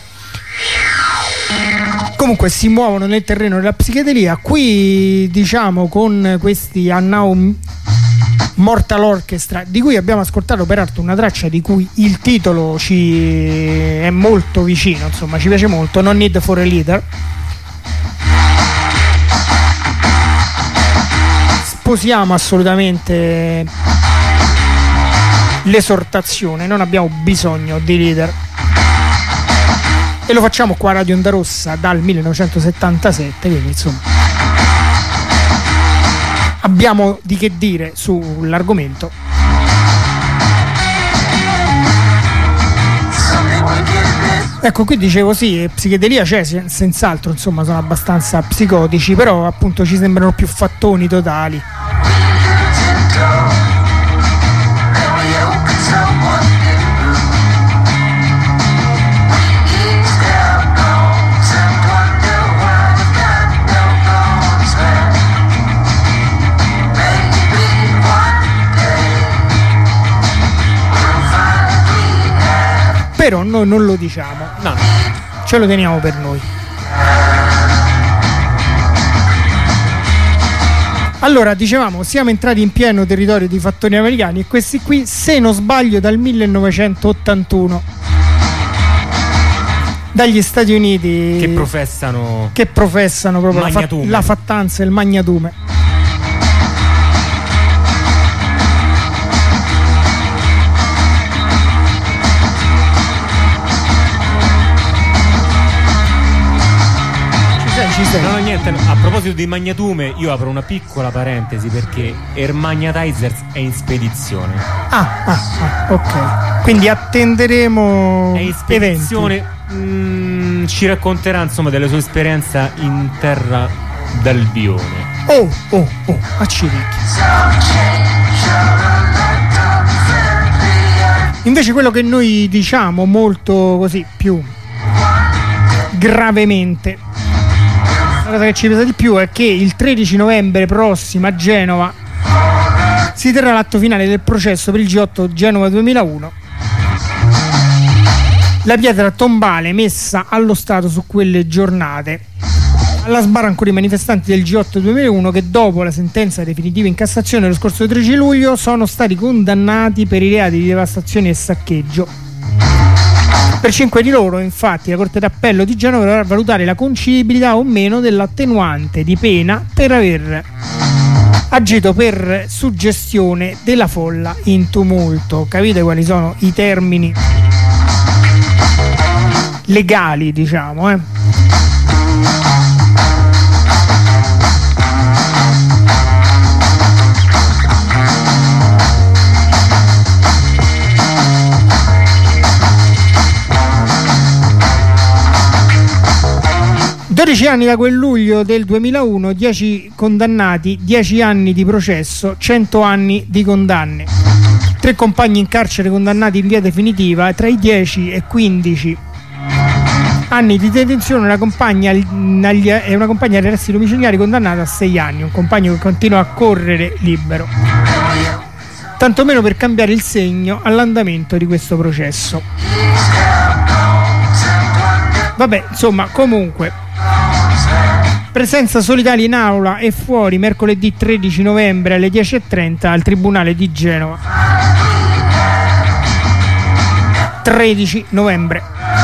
Comunque si muovono nel terreno della psichedelia. Qui, diciamo, con questi Unknown Mortal Orchestra, di cui abbiamo ascoltato peraltro una traccia di cui il titolo ci è molto vicino, insomma ci piace molto, No Need for a Leader. Sposiamo assolutamente l'esortazione, non abbiamo bisogno di leader, e lo facciamo qua a Radio Onda Rossa dal millenovecentosettantasette, quindi insomma abbiamo di che dire sull'argomento. Ecco, qui dicevo sì, psichedelia c'è, senz'altro, insomma sono abbastanza psicotici, però appunto ci sembrano più fattoni totali. Però noi non lo diciamo, No, no. ce lo teniamo per noi. Allora, dicevamo, siamo entrati in pieno territorio di fattoni americani e questi qui, se non sbaglio, dal millenovecentottantuno dagli Stati Uniti, Che professano che professano proprio la, fa- la fattanza e il magnatume. No, no, niente, a proposito di Magnatume, io apro una piccola parentesi perché Ermagnatizers è in spedizione. Ah, ah, ah, ok. Quindi attenderemo È in spedizione, mm, ci racconterà insomma delle sue esperienze in terra d'Albione. Oh, oh, oh, a Civicchi. Invece quello che noi diciamo molto così più gravemente, la cosa che ci pesa di più è che il tredici novembre prossimo a Genova si terrà l'atto finale del processo per il G otto Genova duemilauno. La pietra tombale messa allo Stato su quelle giornate alla sbarra ancora i manifestanti del G otto duemilauno che dopo la sentenza definitiva in Cassazione lo scorso tredici luglio sono stati condannati per i reati di devastazione e saccheggio. Per cinque di loro, infatti, la Corte d'Appello di Genova dovrà valutare la conciliabilità o meno dell'attenuante di pena per aver agito per suggestione della folla in tumulto. Capite quali sono i termini legali, diciamo, eh? dodici anni da quel luglio del duemilauno, dieci condannati, dieci anni di processo, cento anni di condanne. Tre compagni in carcere condannati in via definitiva, tra i dieci e quindici anni di detenzione, una compagna e una compagna agli arresti domiciliari condannata a sei anni, un compagno che continua a correre libero. Tanto meno per cambiare il segno all'andamento di questo processo. Vabbè, insomma, comunque presenza solitaria in aula e fuori mercoledì tredici novembre alle dieci e trenta al Tribunale di Genova. tredici novembre.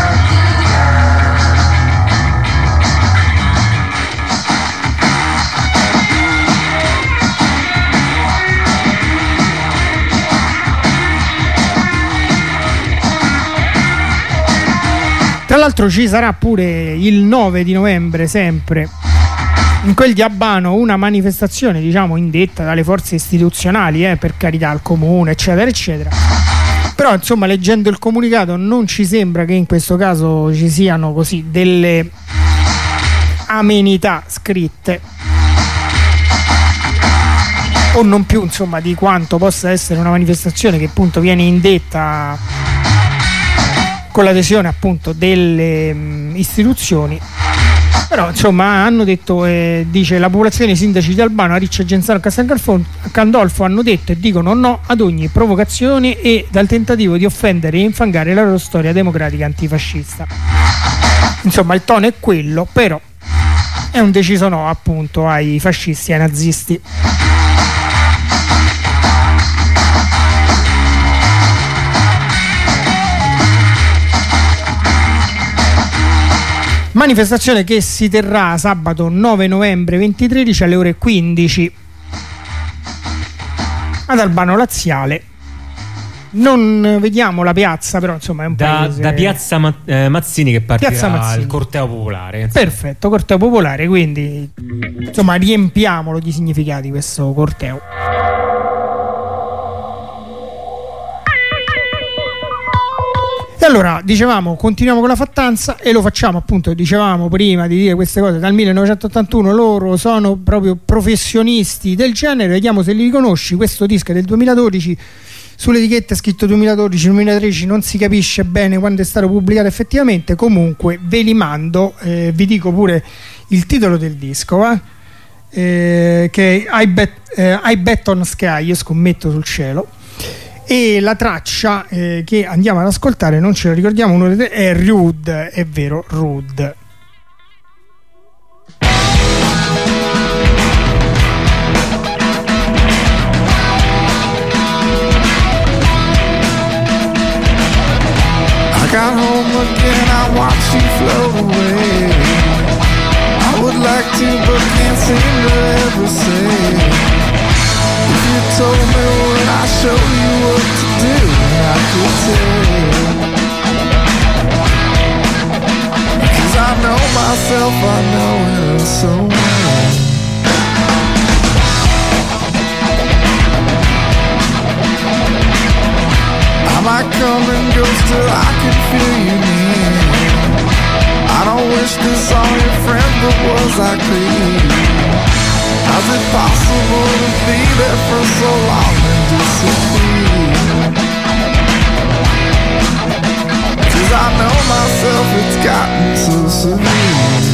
Tra l'altro ci sarà pure il nove di novembre, sempre in quel di Abano, una manifestazione, diciamo, indetta dalle forze istituzionali, eh, per carità, al comune, eccetera, eccetera. Però, insomma, leggendo il comunicato non ci sembra che in questo caso ci siano così delle amenità scritte, o non più, insomma, di quanto possa essere una manifestazione che appunto viene indetta con l'adesione appunto delle mh, istituzioni. Però insomma hanno detto, eh, dice la popolazione, i sindaci di Albano, Ariccia, Genzano e Candolfo hanno detto e dicono no ad ogni provocazione e dal tentativo di offendere e infangare la loro storia democratica antifascista. Insomma il tono è quello, però è un deciso no appunto ai fascisti e ai nazisti. Manifestazione che si terrà sabato nove novembre duemilatredici alle ore quindici ad Albano Laziale, non vediamo la piazza, però insomma è un da, paese... da Piazza Ma- eh, Mazzini che partirà Piazza Mazzini. il corteo popolare. Perfetto, corteo popolare, quindi insomma riempiamolo di significati questo corteo. E allora, dicevamo, continuiamo con la fattanza e lo facciamo appunto, dicevamo prima di dire queste cose, dal millenovecentottantuno loro sono proprio professionisti del genere, vediamo se li riconosci. Questo disco è del duemiladodici, sull'etichetta è scritto duemiladodici duemilatredici, non si capisce bene quando è stato pubblicato effettivamente, comunque ve li mando, eh, vi dico pure il titolo del disco, va? Eh, che è I Bet, eh, I Bet on Sky, io scommetto sul cielo. E la traccia eh, che andiamo ad ascoltare, non ce la ricordiamo, uno dei tre, è Rude, è vero, Rude. I got home again, I watch you float away. I would like to, but can't seem to ever say. If you told me when I show you what to do, I could tell. Cause I know myself, I know it so well. I might come and go still I can feel you near. I don't wish this on your friend, but was I clear? How's it possible to be there for so long and disappear? Cause I know myself, it's gotten so severe.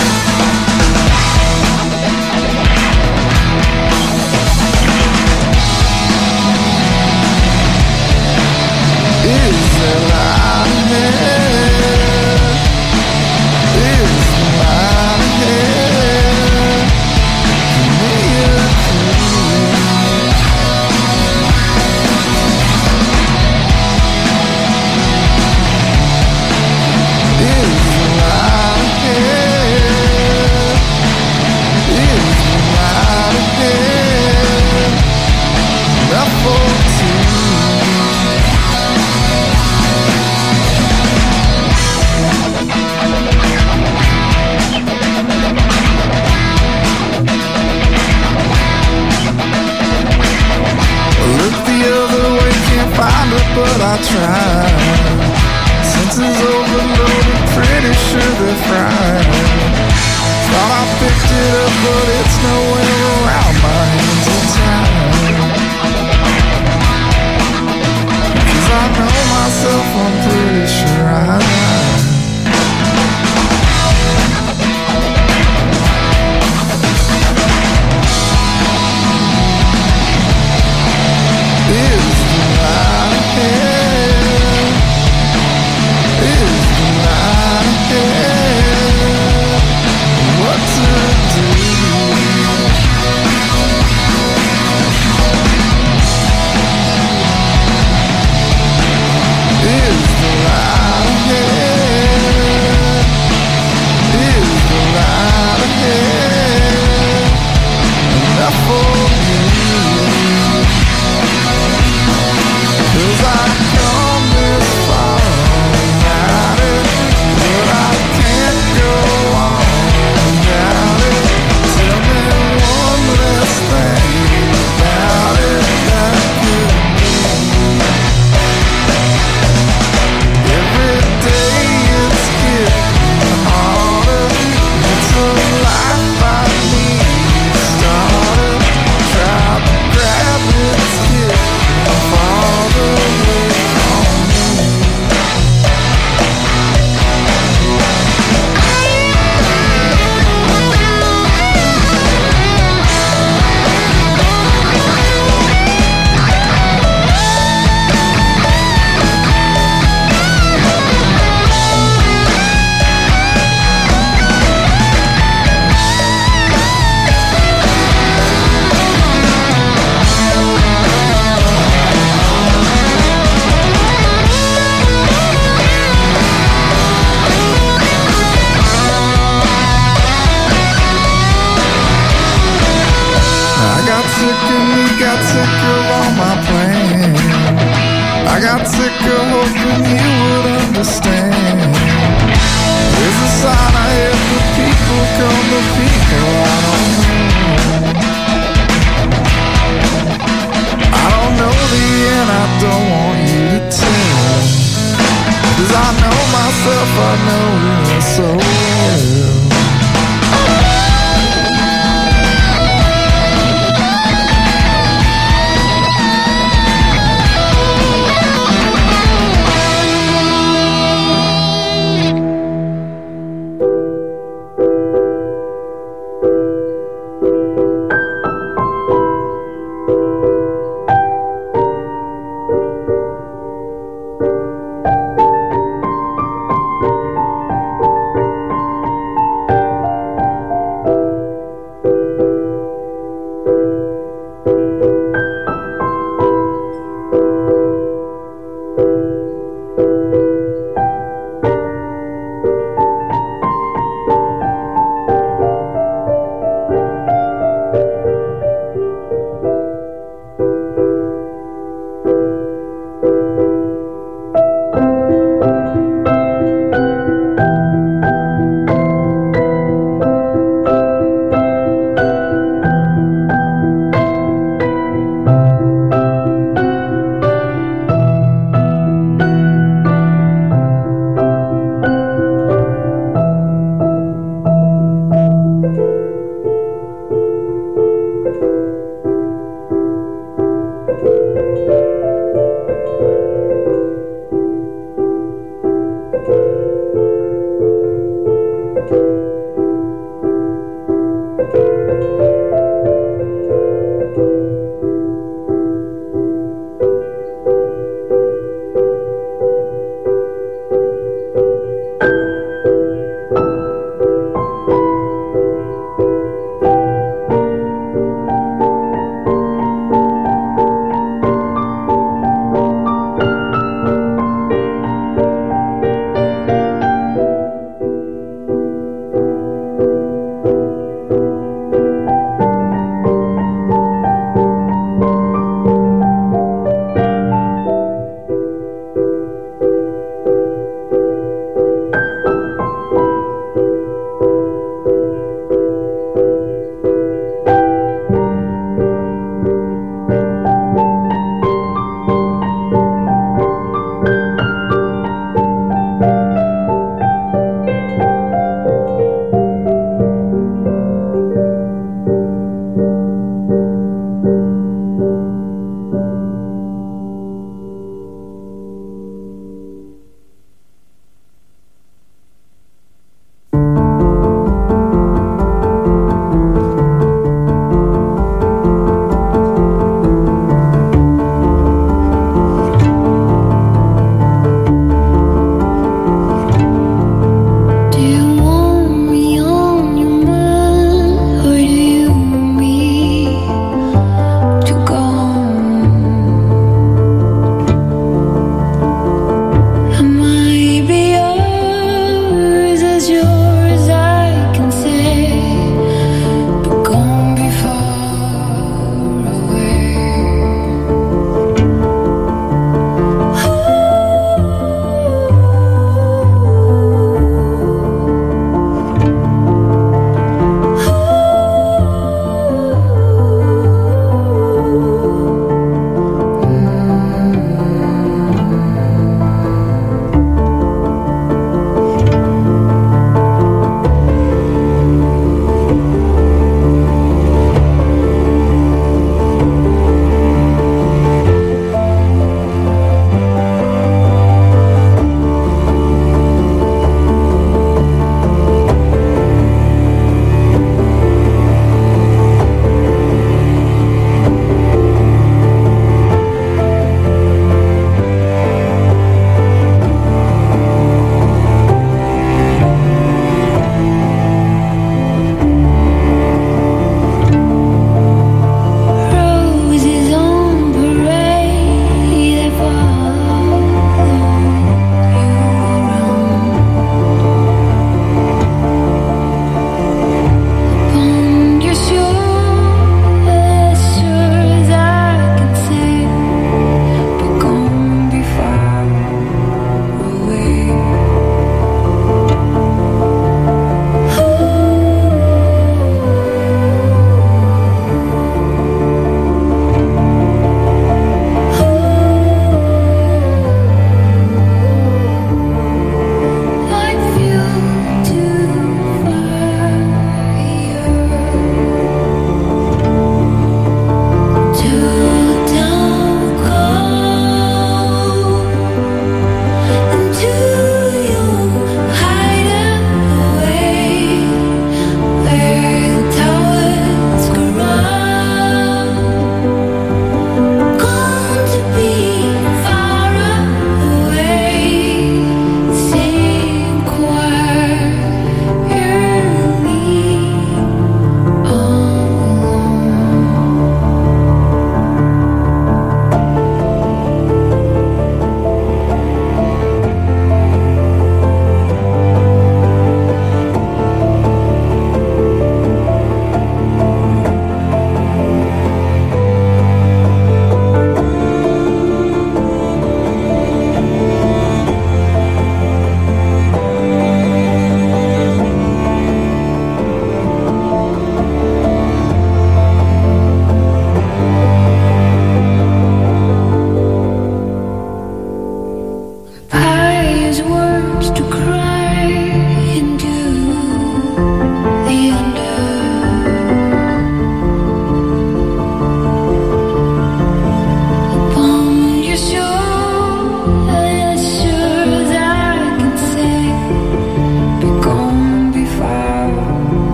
Is there light ahead? Is there light ahead? But I tried. Senses overloaded, pretty sure they're fried. Thought I picked it up, but it's nowhere around. My hands are tied. Cause I know myself, I'm pretty sure I lied. Is the light ahead? Is the light ahead? What to do?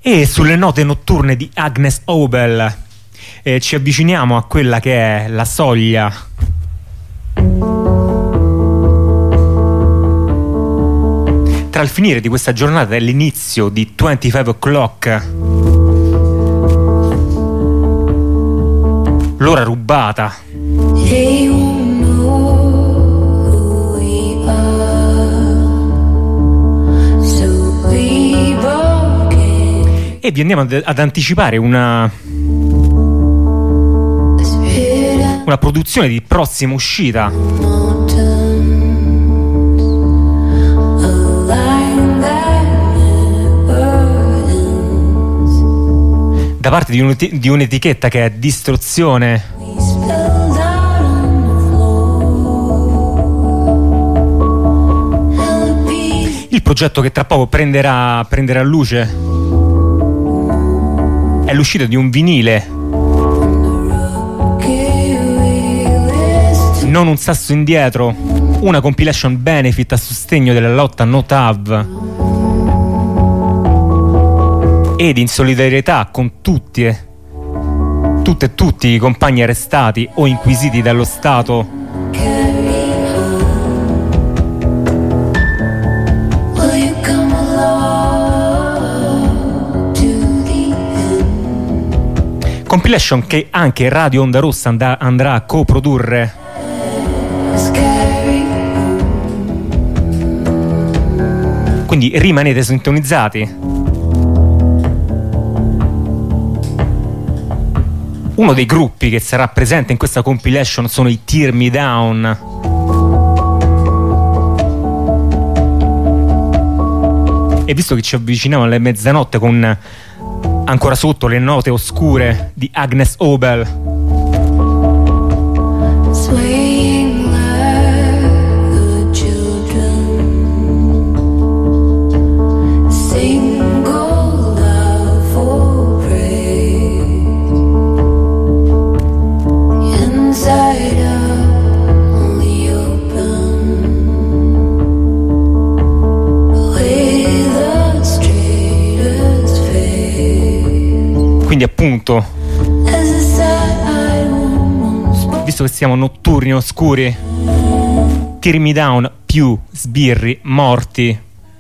E sulle note notturne di Agnes Obel eh, ci avviciniamo a quella che è la soglia tra il finire di questa giornata e l'inizio di venticinque o'clock, l'ora rubata. E vi andiamo ad, ad anticipare una una produzione di prossima uscita da parte di, un, di un'etichetta che è Distruzione. Il progetto che tra poco prenderà, prenderà luce è l'uscita di un vinile, non un sasso indietro, una compilation benefit a sostegno della lotta No T A V ed in solidarietà con tutti e tutte e tutti i compagni arrestati o inquisiti dallo Stato. Compilation che anche Radio Onda Rossa and- andrà a coprodurre. Quindi rimanete sintonizzati. Uno dei gruppi che sarà presente in questa compilation sono i Tear Me Down. E visto che ci avviciniamo alle mezzanotte con ancora sotto le note oscure di Agnes Obel, quindi appunto, visto che siamo notturni oscuri, Tear Me Down più sbirri morti.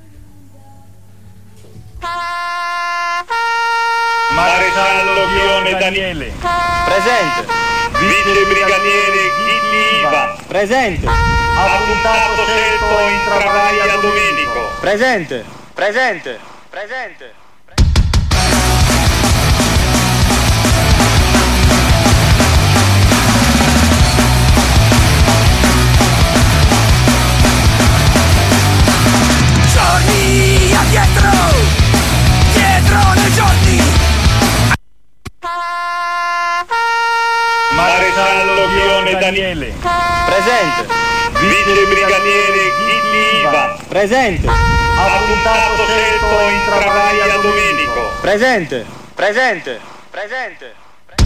Maresciallo Pione Daniele Presente. Vice brigadiere Ghilli Iva Presente. Appuntato scelto in Travaglia Domenico Presente. Presente. Presente. Giorni addietro, dietro nei giorni. Maresciallo Pione Daniele Presente. Vice brigadiere Ghilli Iva Presente. Appuntato scelto in Travaglia Domenico Presente. Presente. Presente.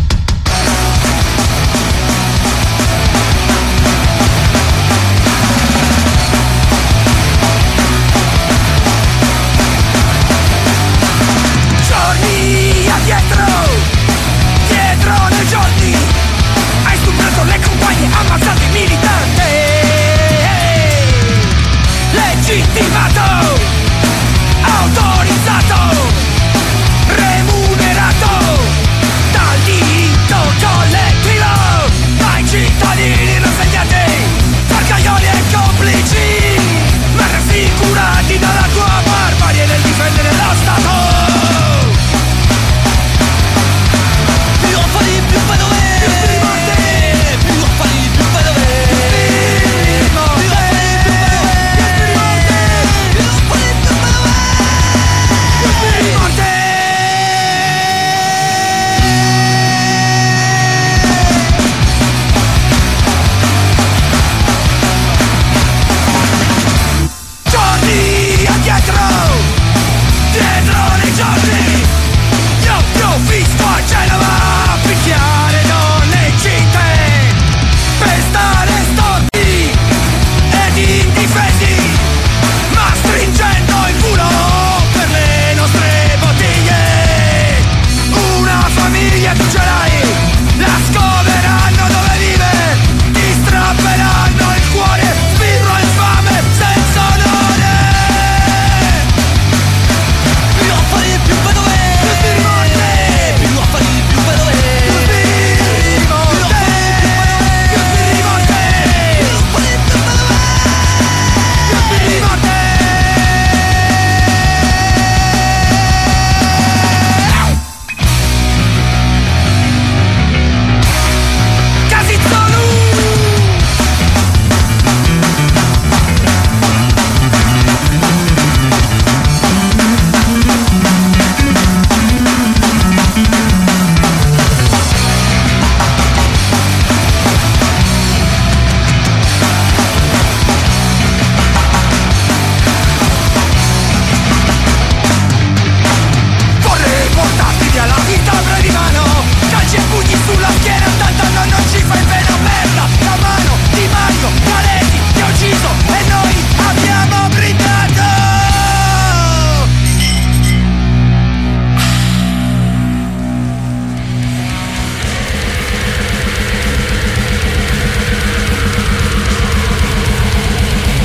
Giorni addietro, dietro nei giorni. Hai stuprato le compagne, ammazzato i militanti. Legittimato, autorizzato, remunerato dal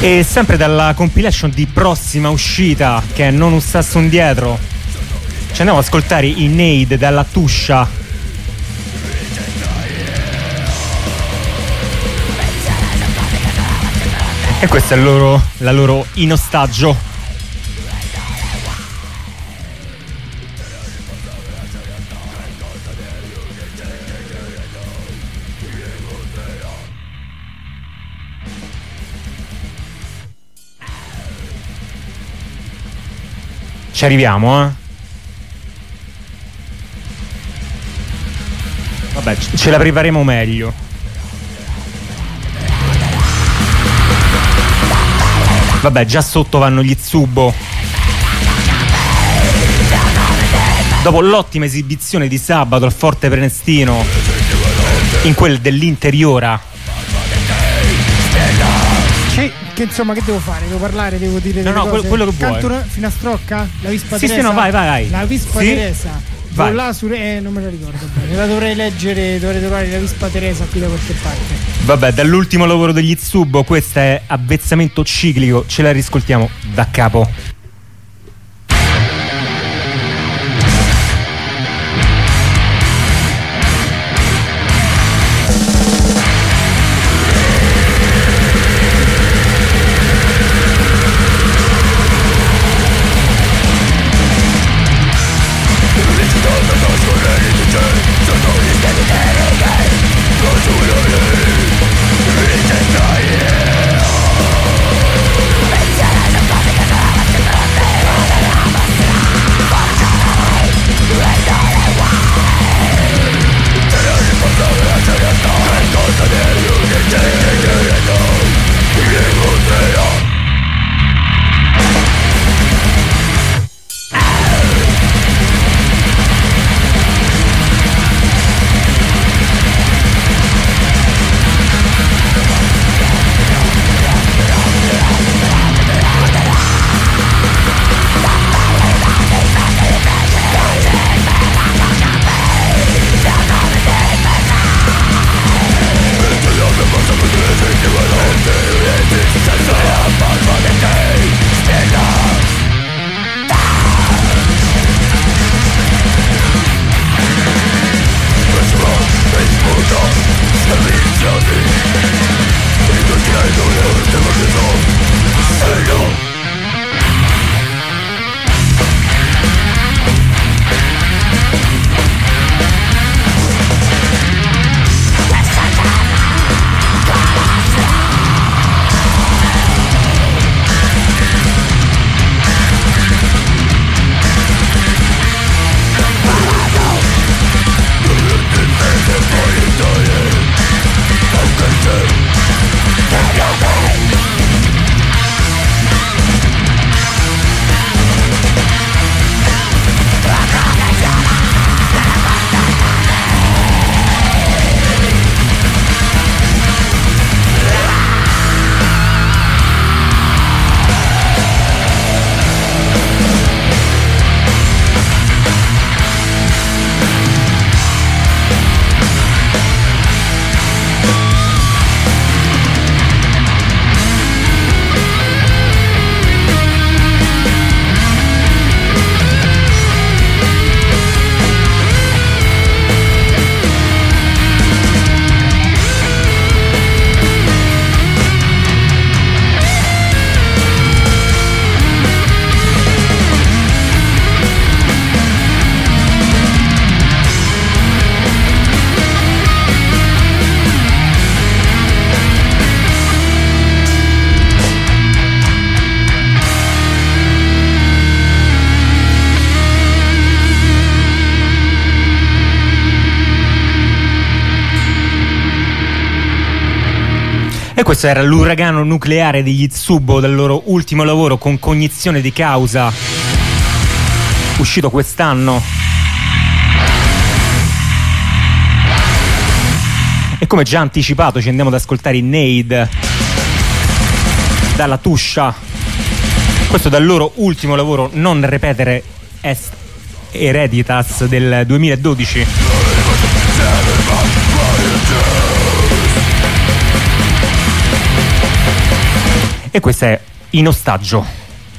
E sempre dalla compilation di prossima uscita, che è Non un sasso indietro, ci andiamo ad ascoltare i Nade dalla Tuscia. E questo è il loro, la loro in ostaggio. Ci arriviamo, eh? Vabbè, ce la prepareremo meglio. Vabbè, già sotto vanno gli Zubo. Dopo l'ottima esibizione di sabato al Forte Prenestino, in quel dell'Interiora. Sì, che insomma, che devo fare? Devo parlare, devo dire No, delle no, cose? quello che vuoi. Canto una filastrocca? La Vispa Sì, Teresa? sì, no, vai, vai, vai. La Vispa Sì? Teresa. Vai. Là su, eh, non me la ricordo bene. La dovrei leggere, dovrei trovare la Vispa Teresa qui da qualche parte. Vabbè, dall'ultimo lavoro degli Zubo, questo è Avvezzamento Ciclico, ce la riscoltiamo da capo. E questo era l'uragano nucleare degli Zubo, del loro ultimo lavoro con cognizione di causa, uscito quest'anno. E come già anticipato ci andiamo ad ascoltare i Nade dalla Tuscia, questo dal loro ultimo lavoro Non Repetere Est Hereditas del duemiladodici. e questo è In ostaggio.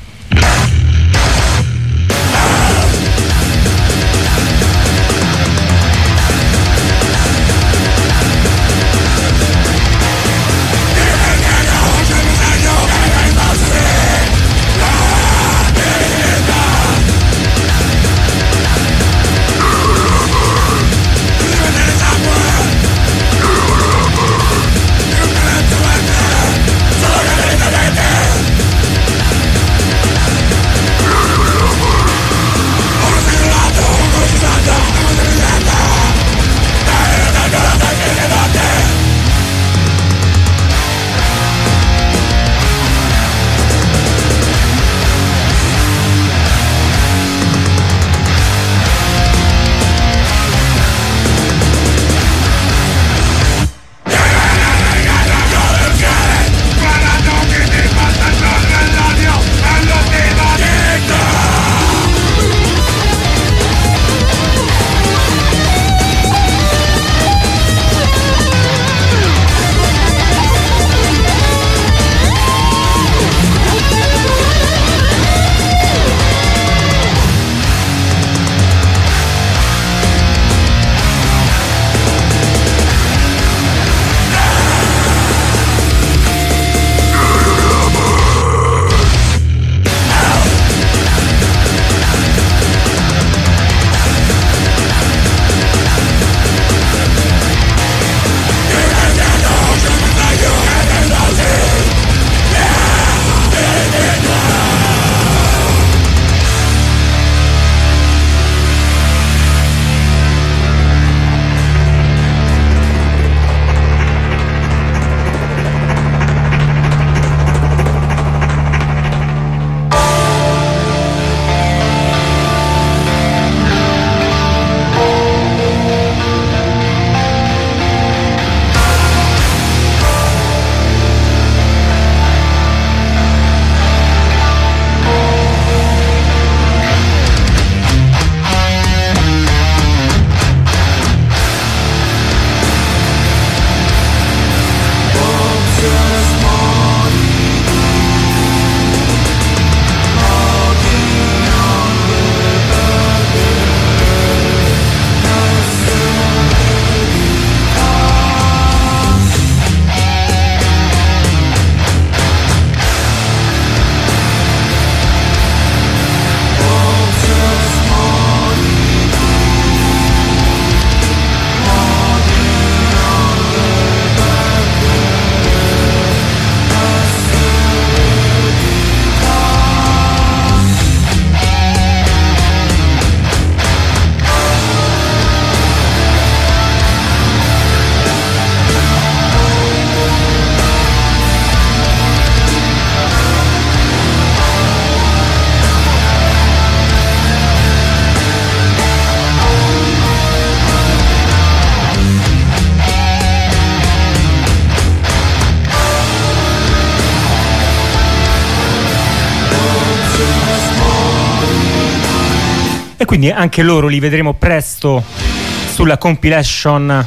E quindi anche loro li vedremo presto sulla compilation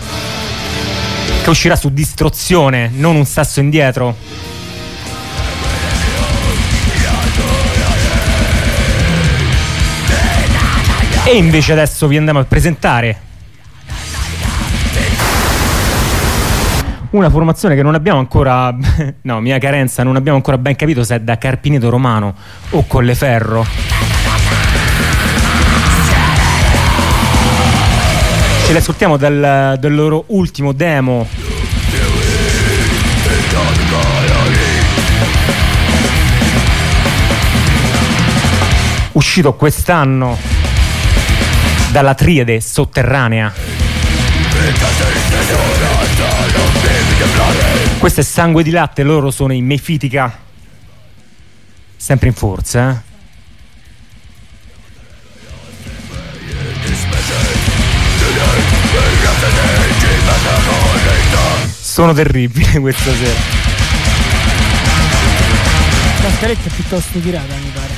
che uscirà su Distruzione, non un sasso indietro. E invece adesso vi andiamo a presentare una formazione che non abbiamo ancora, no, mia carenza, non abbiamo ancora ben capito se è da Carpineto Romano o Colleferro. Ce le ascoltiamo dal, dal loro ultimo demo, uscito quest'anno dalla Triade Sotterranea. Questo è Sangue di Latte, loro sono i Mefitica, sempre in forza, eh? Sono terribili questa sera. La scaletta è piuttosto tirata, mi pare.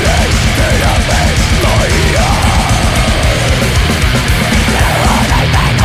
Con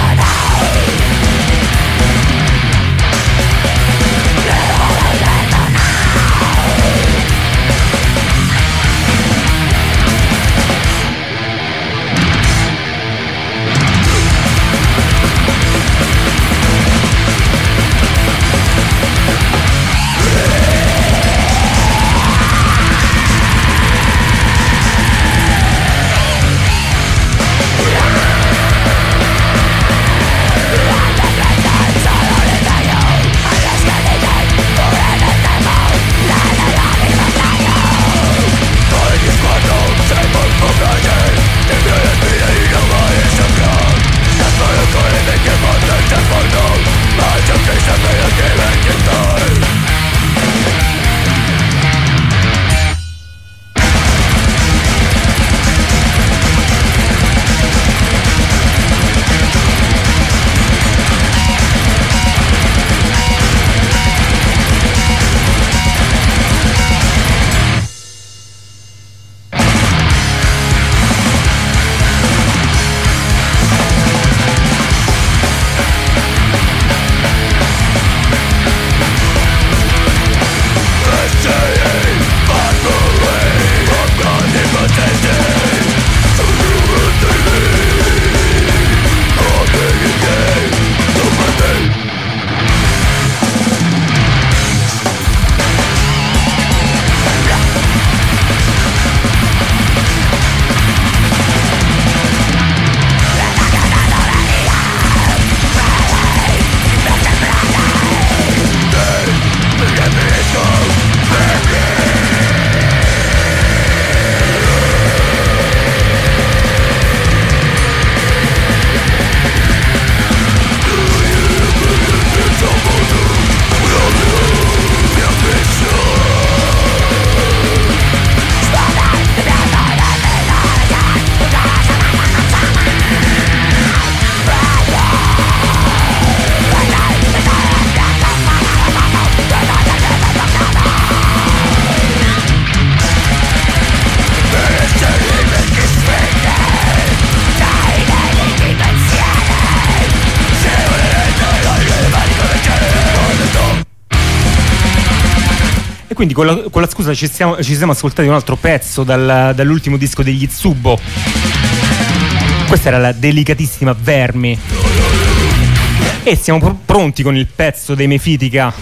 E quindi con la, con la scusa ci, stiamo, ci siamo ascoltati un altro pezzo dal, dall'ultimo disco degli Zubo. Questa era la delicatissima Vermi. E siamo pr- pronti con il pezzo dei Mefitica,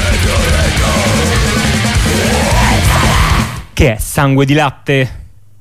che è Sangue di latte.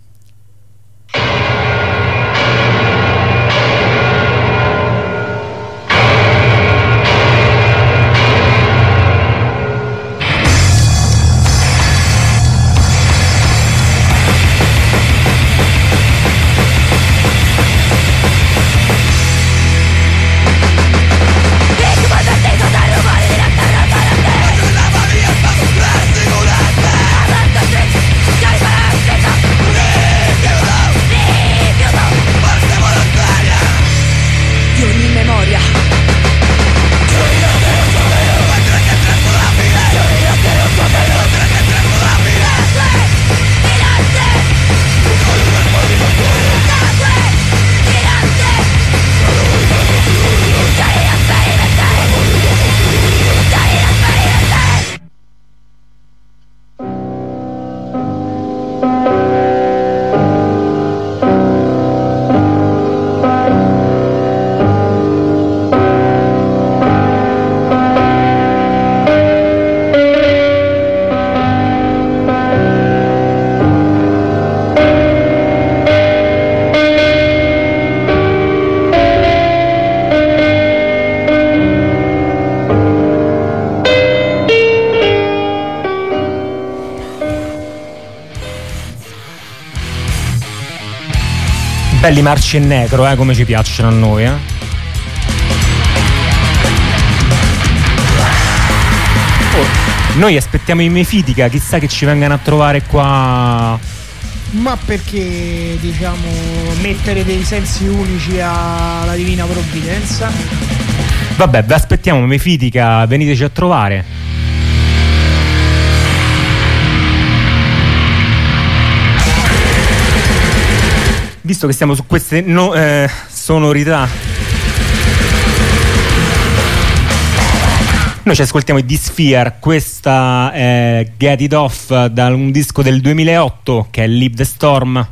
Belli marci in negro, eh, come ci piacciono a noi, eh. Oh, noi aspettiamo i Mefitica, chissà che ci vengano a trovare qua. Ma perché, diciamo, mettere dei sensi unici alla Divina Provvidenza? Vabbè, vi aspettiamo Mefitica, veniteci a trovare. Visto che stiamo su queste no, eh, sonorità, noi ci ascoltiamo i The-Sphere. Questa è Get It Off, da un disco del duemilaotto che è Leave the Storm.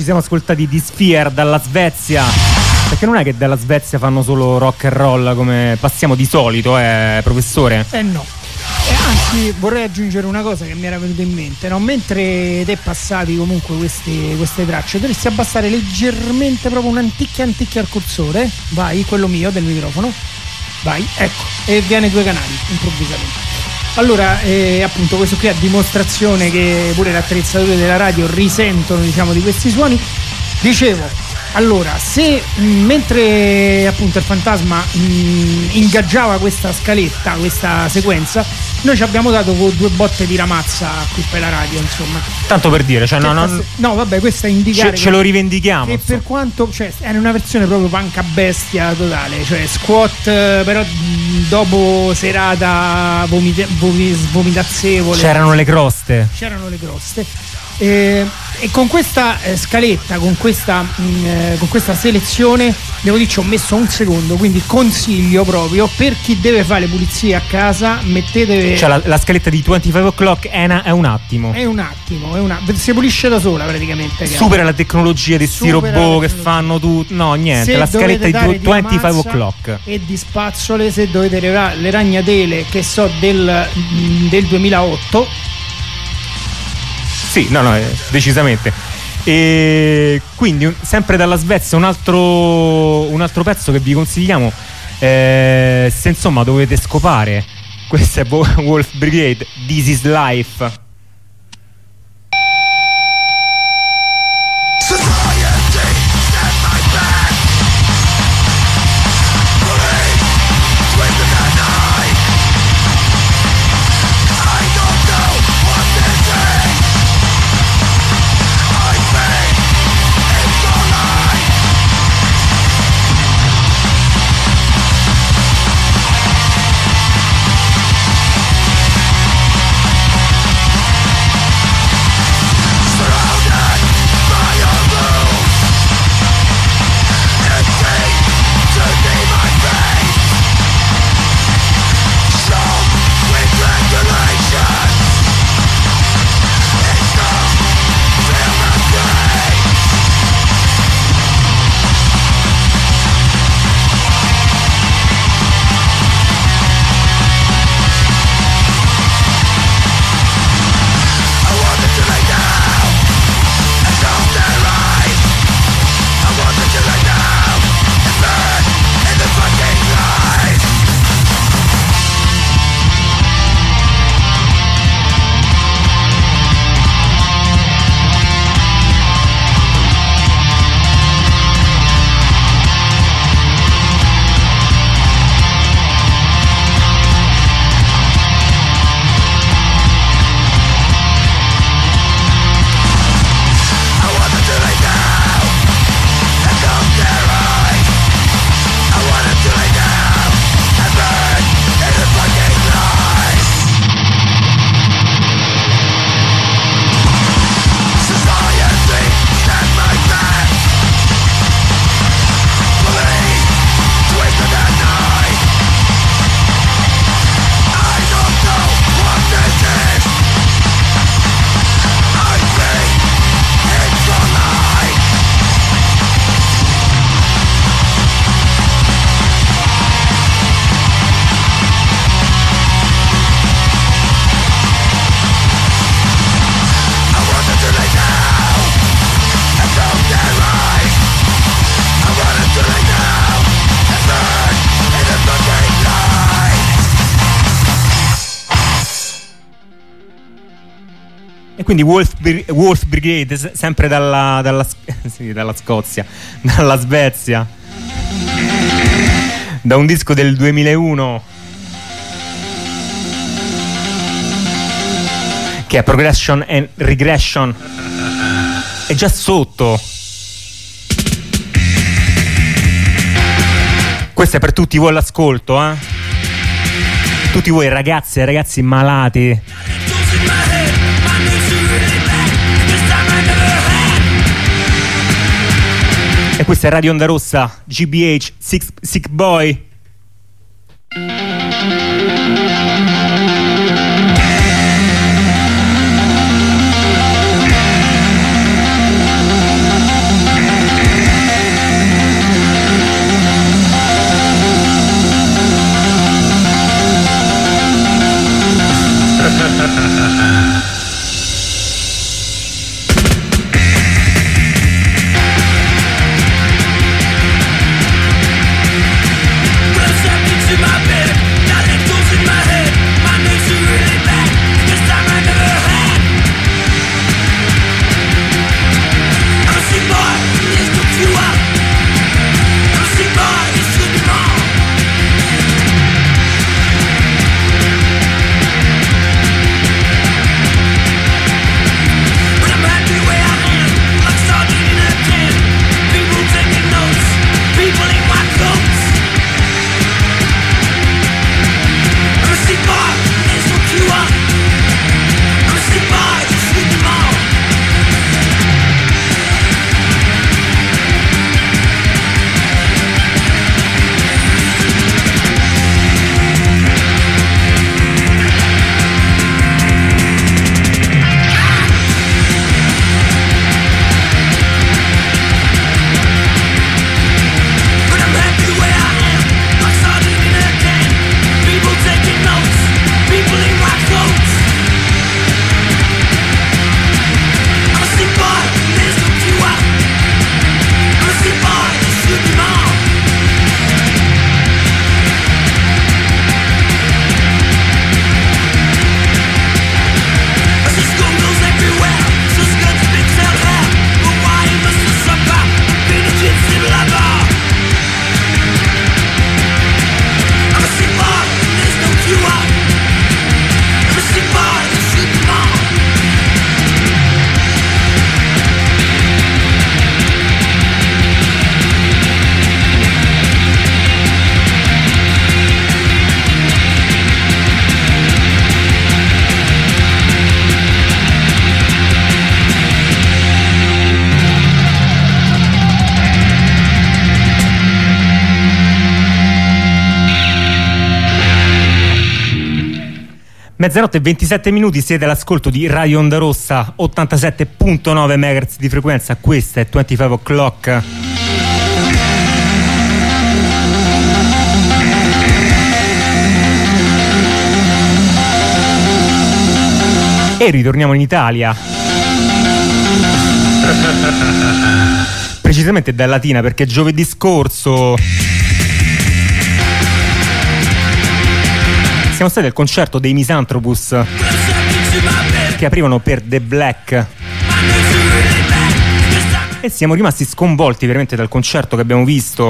siamo ascoltati di Sphere dalla Svezia, perché non è che dalla Svezia fanno solo rock and roll come passiamo di solito, eh, professore? Eh no. Eh, anzi, vorrei aggiungere una cosa che mi era venuta in mente, no? Mentre te passavi comunque queste, queste tracce, dovresti abbassare leggermente, proprio un anticchia anticchia al cursore. Vai, quello mio del microfono. Vai, ecco, e viene due canali improvvisamente. Allora, eh, appunto, questo qui è a dimostrazione che pure le attrezzature della radio risentono, diciamo, di questi suoni. Dicevo, allora, se mh, mentre appunto il fantasma mh, ingaggiava questa scaletta, questa sequenza, noi ci abbiamo dato con due botte di ramazza qui per la radio, insomma. Tanto per dire, cioè, no, no, no, vabbè, questo è indicare ce, ce lo rivendichiamo. Che per quanto, cioè, è una versione proprio panca bestia totale, cioè squat, però dopo serata vomite, vomitazzevole. C'erano le croste. C'erano le croste. Eh, e con questa eh, scaletta, con questa, mh, eh, con questa selezione, devo dire, ci ho messo un secondo, quindi consiglio proprio per chi deve fare le pulizie a casa, mettete, cioè la, la scaletta di venticinque o'clock è, una, è un attimo è un attimo è una, si pulisce da sola praticamente, supera la tecnologia di sti robot che fanno tutto, no niente, se la scaletta di venticinque o'clock e di spazzole, se dovete le ragnatele che so del, del duemilaotto. Sì, no, no, decisamente. E quindi sempre dalla Svezia un altro, un altro pezzo che vi consigliamo, eh, se insomma dovete scopare. Questo è Wolf Brigade, This Is Life. Quindi Wolf, Wolf Brigade, sempre dalla, dalla, sì, dalla Scozia, dalla Svezia, da un disco del duemilauno che è Progression and Regression. È già sotto. Questo è per tutti voi all'ascolto, eh? Tutti voi ragazze e ragazzi malati. E questa è Radio Onda Rossa, G B H, Sick, Sick Boy. Mezzanotte e ventisette minuti, siete all'ascolto di Radio Onda Rossa, ottantasette virgola nove megahertz di frequenza, questa è venticinque o'clock. E ritorniamo in Italia. Precisamente da Latina, perché giovedì scorso siamo stati al concerto dei Misanthropus che aprivano per The Black e siamo rimasti sconvolti veramente dal concerto che abbiamo visto.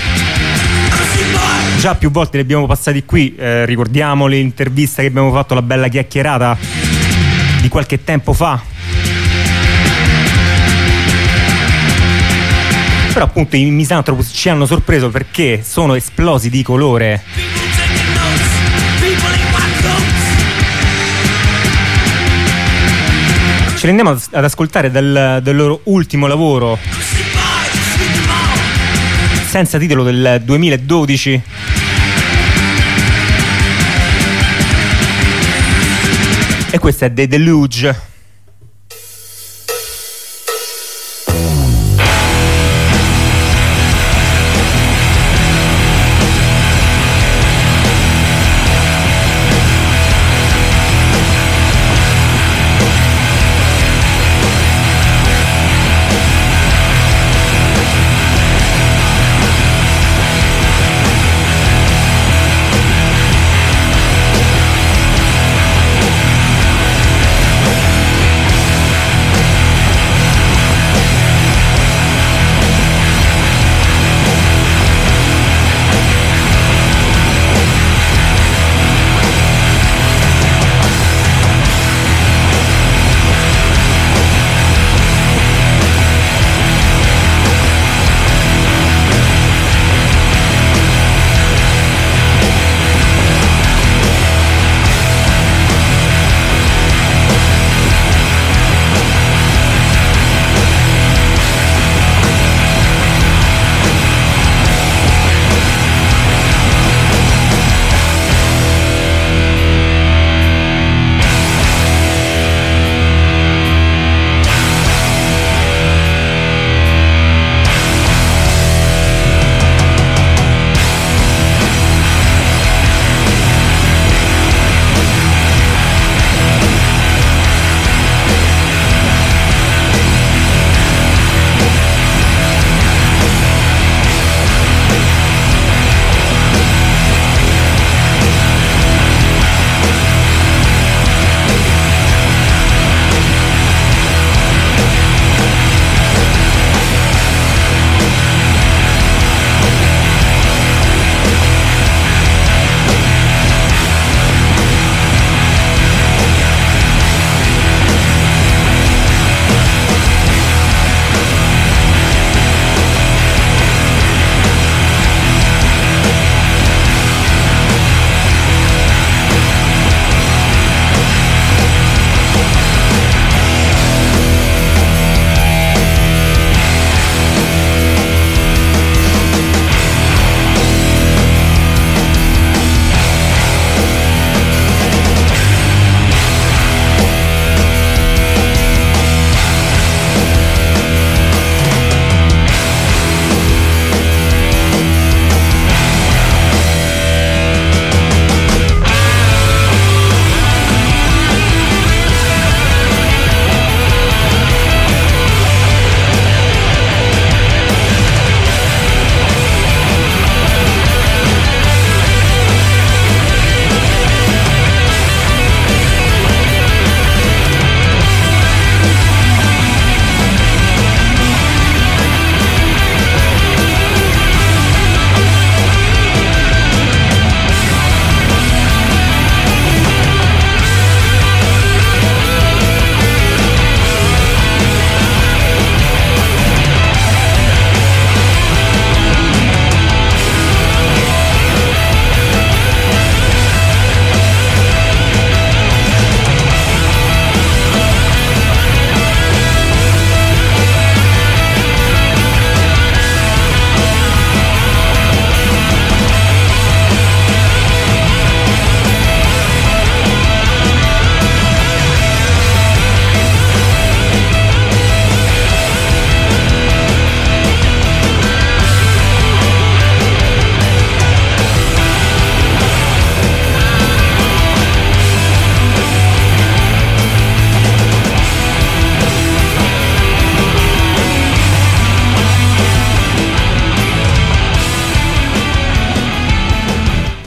Già più volte li abbiamo passati qui, eh, ricordiamo l'intervista che abbiamo fatto, la bella chiacchierata di qualche tempo fa. Però appunto i Misanthropus ci hanno sorpreso perché sono esplosi di colore. Ci rendiamo ad ascoltare del, del loro ultimo lavoro senza titolo del duemiladodici. E questa è The Deluge.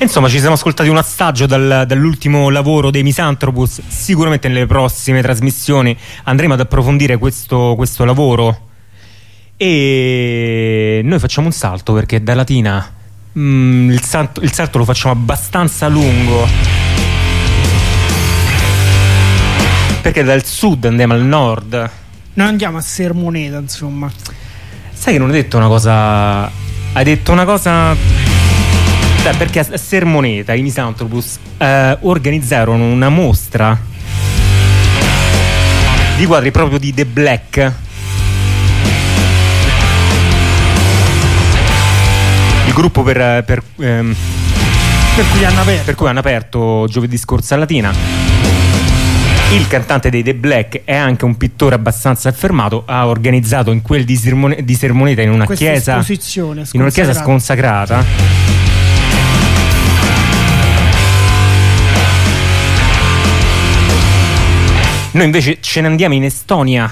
insomma ci siamo ascoltati un assaggio dal, dall'ultimo lavoro dei Misanthropus. Sicuramente nelle prossime trasmissioni andremo ad approfondire questo, questo lavoro, e noi facciamo un salto perché da Latina mm, il, salto, il salto lo facciamo abbastanza lungo, perché dal sud andiamo al nord. Noi andiamo a Sermoneta, insomma. Sai che non hai detto una cosa, hai detto una cosa. Beh, perché a Sermoneta i Misanthropus eh, organizzarono una mostra di quadri proprio di The Black, il gruppo per, per, ehm, Per cui hanno aperto. per cui hanno aperto giovedì scorso a Latina. Il cantante dei The Black è anche un pittore abbastanza affermato, ha organizzato in quel di, Sermone, di Sermoneta in una Questa chiesa esposizione in una chiesa sconsacrata. sconsacrata. Noi invece ce ne andiamo in Estonia.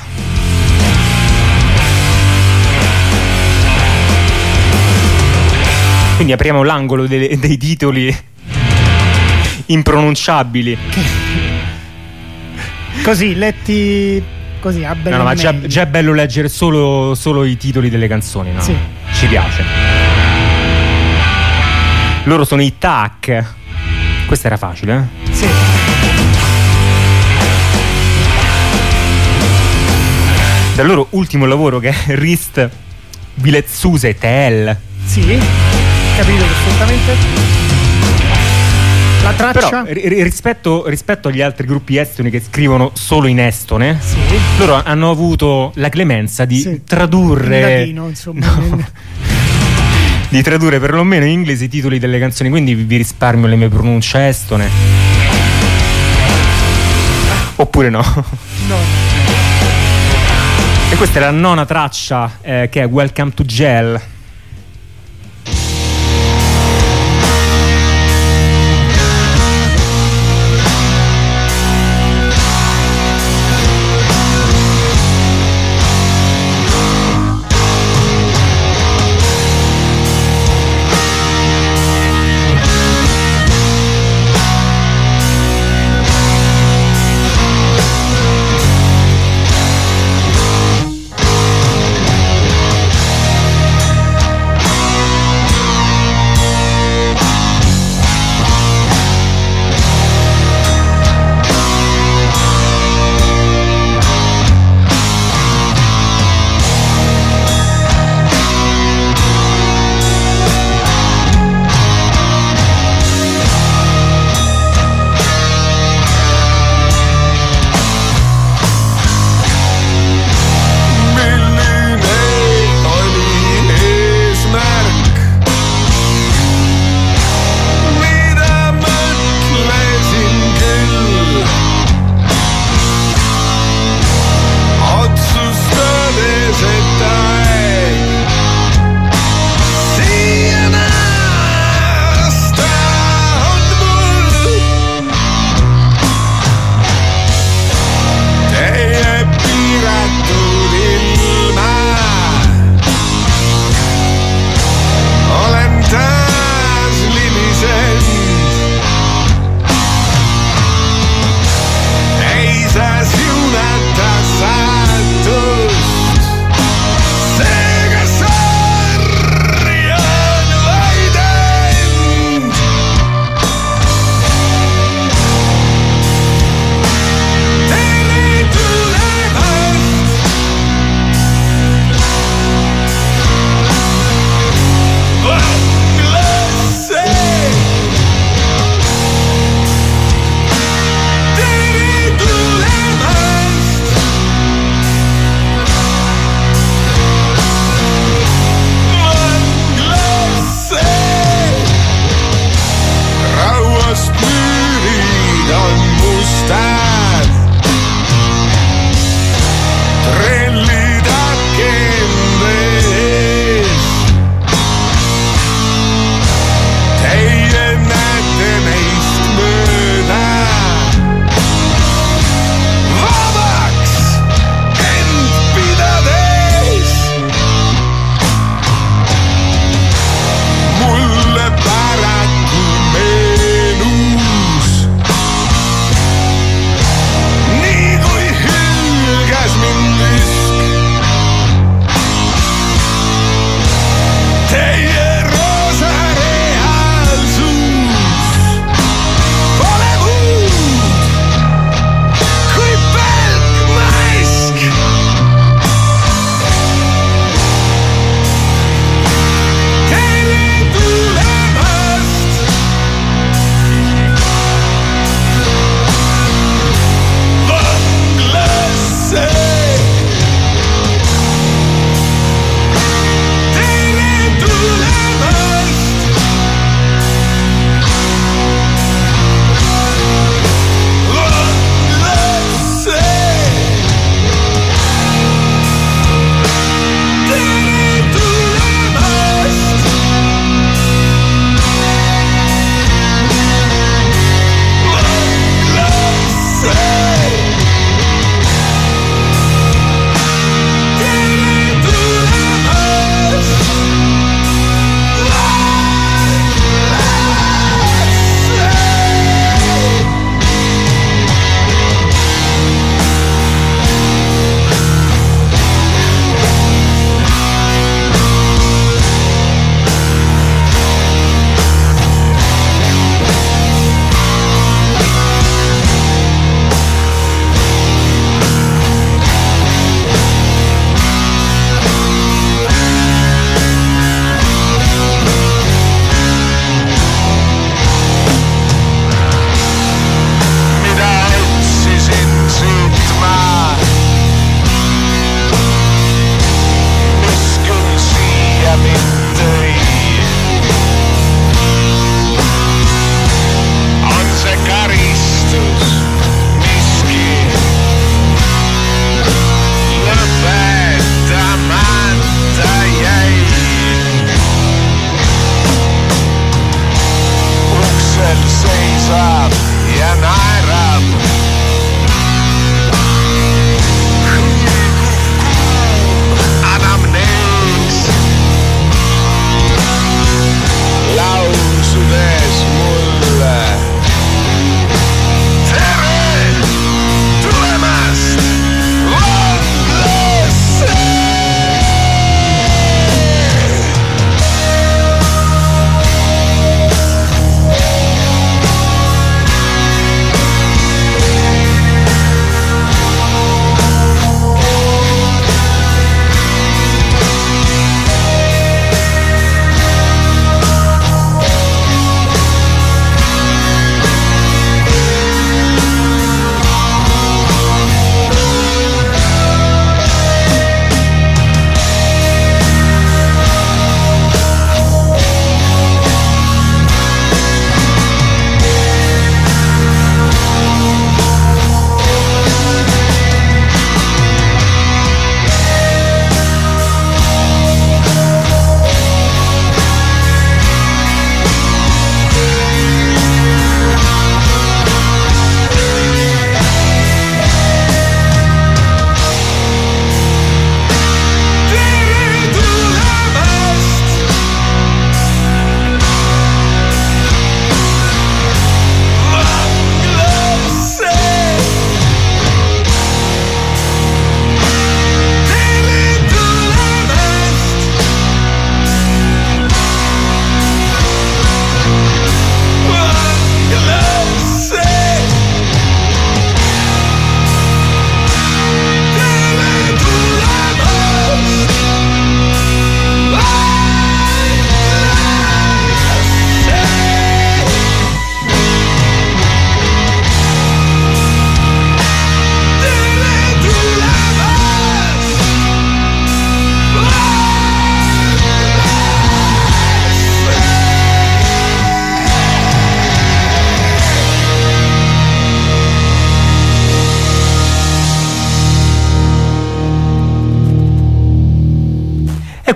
Quindi apriamo l'angolo dei, dei titoli impronunciabili. Così, letti così, a No, no, ma già, già è bello leggere solo, solo i titoli delle canzoni, no? Sì. Ci piace. Loro sono i Tac. Questa era facile, eh? Sì. Dal loro ultimo lavoro, che è Rist Viletsuse Tel. Sì, capito perfettamente. La traccia? Però ri- rispetto, rispetto agli altri gruppi estoni che scrivono solo in estone, Sì. loro hanno avuto la clemenza di Sì. tradurre In latino, insomma. No. di tradurre perlomeno in inglese i titoli delle canzoni, quindi vi risparmio le mie pronunce estone. Oppure no. No. E questa è la nona traccia, eh, che è Welcome to Gel.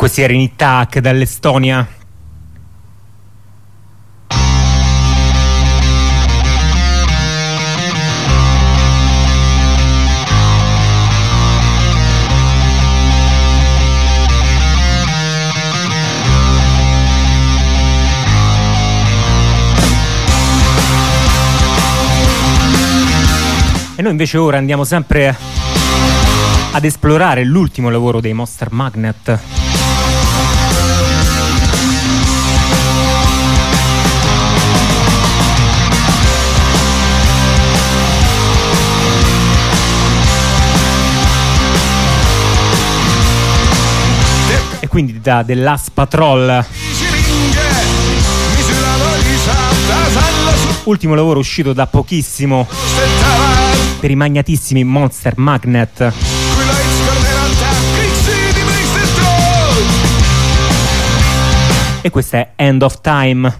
questi erano i Tac dall'Estonia. E noi invece ora andiamo sempre ad esplorare l'ultimo lavoro dei Monster Magnet. E quindi da The Last Patrol, ultimo lavoro uscito da pochissimo per i magnatissimi Monster Magnet. E questa è End of Time.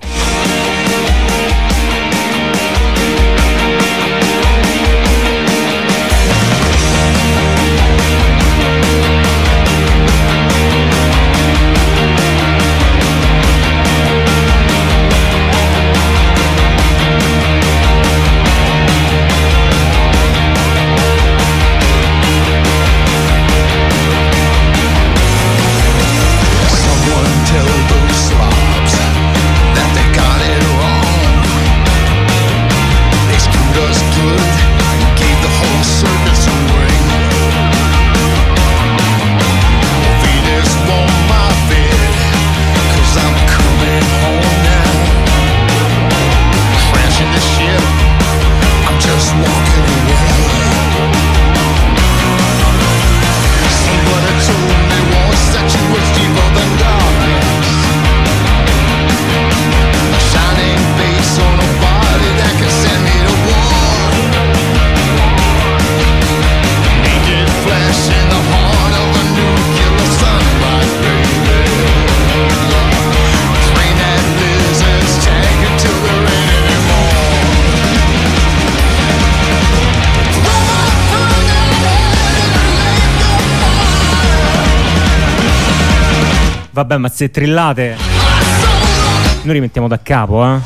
Vabbè, ma se trillate noi rimettiamo da capo, eh.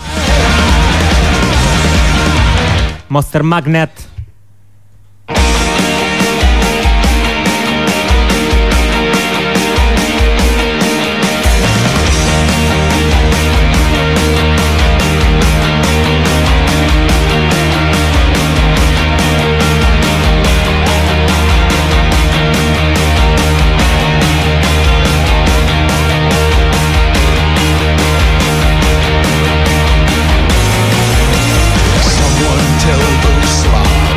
Monster Magnet. Tell those slobs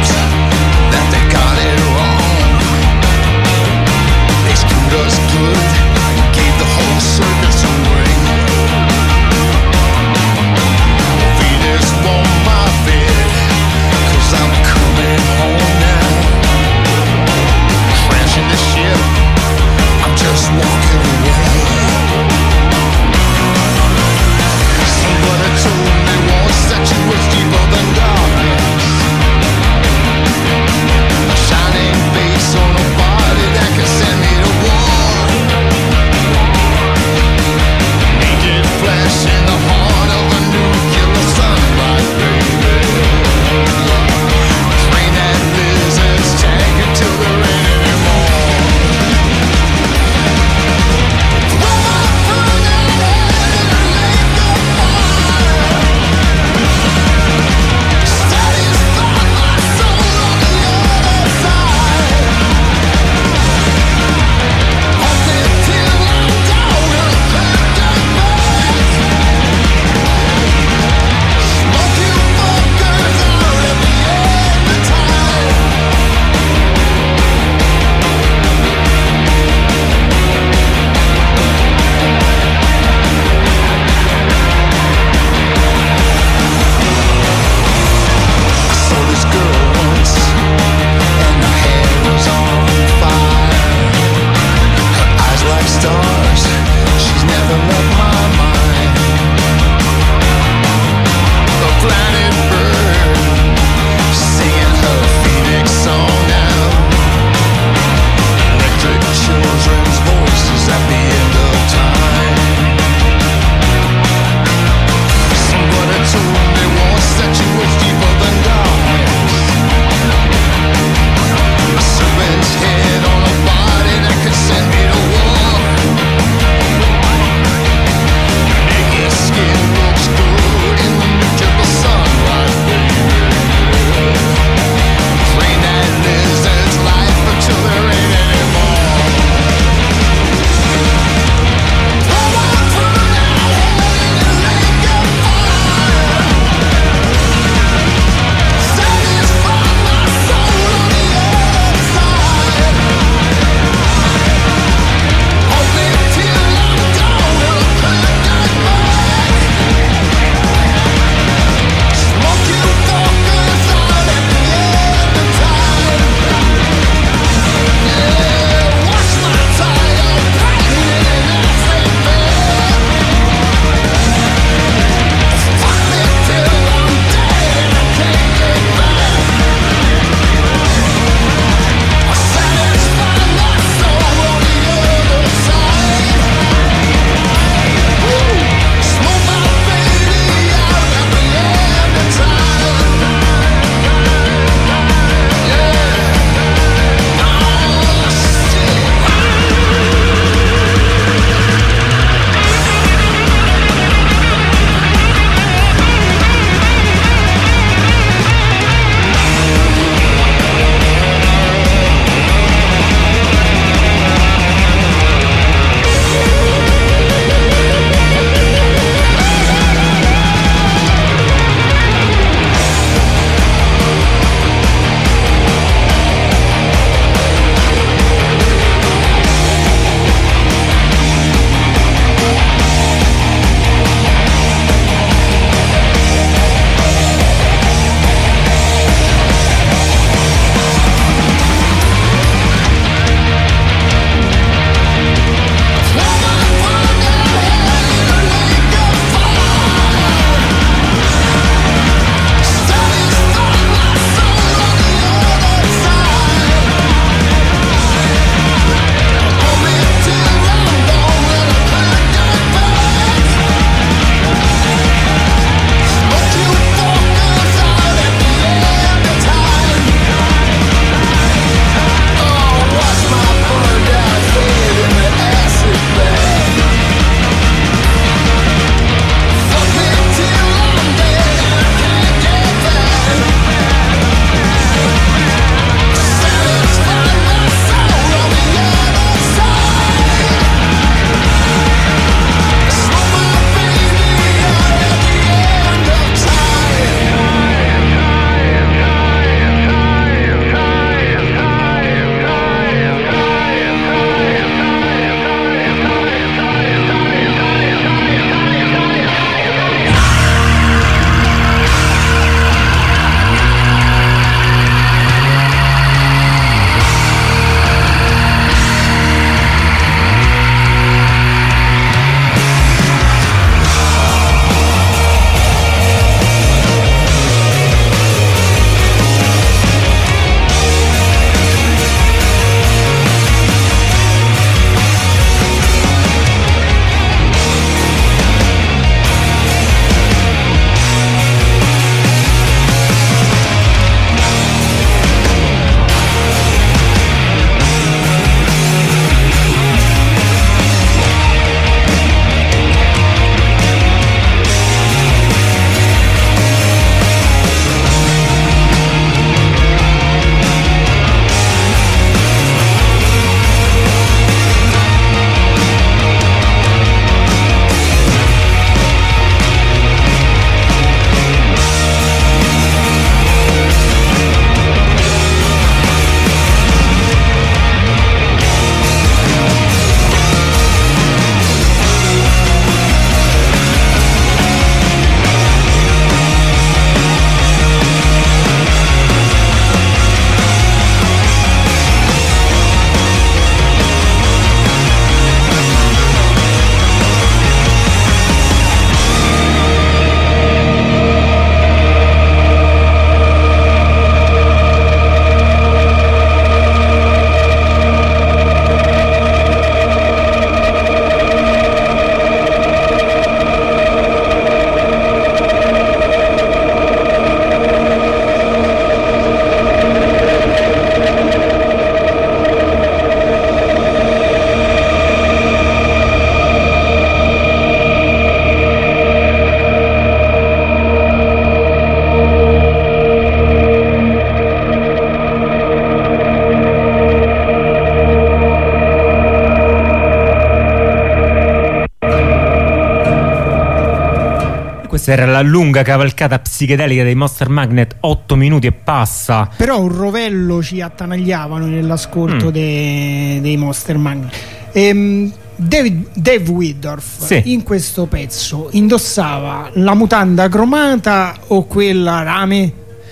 questa era la lunga cavalcata psichedelica dei Monster Magnet, otto minuti e passa. Però un rovello ci attanagliavano nell'ascolto Mm. dei, dei Monster Magnet. Ehm, David, Dave Widorf Sì. in questo pezzo indossava la mutanda cromata o quella rame?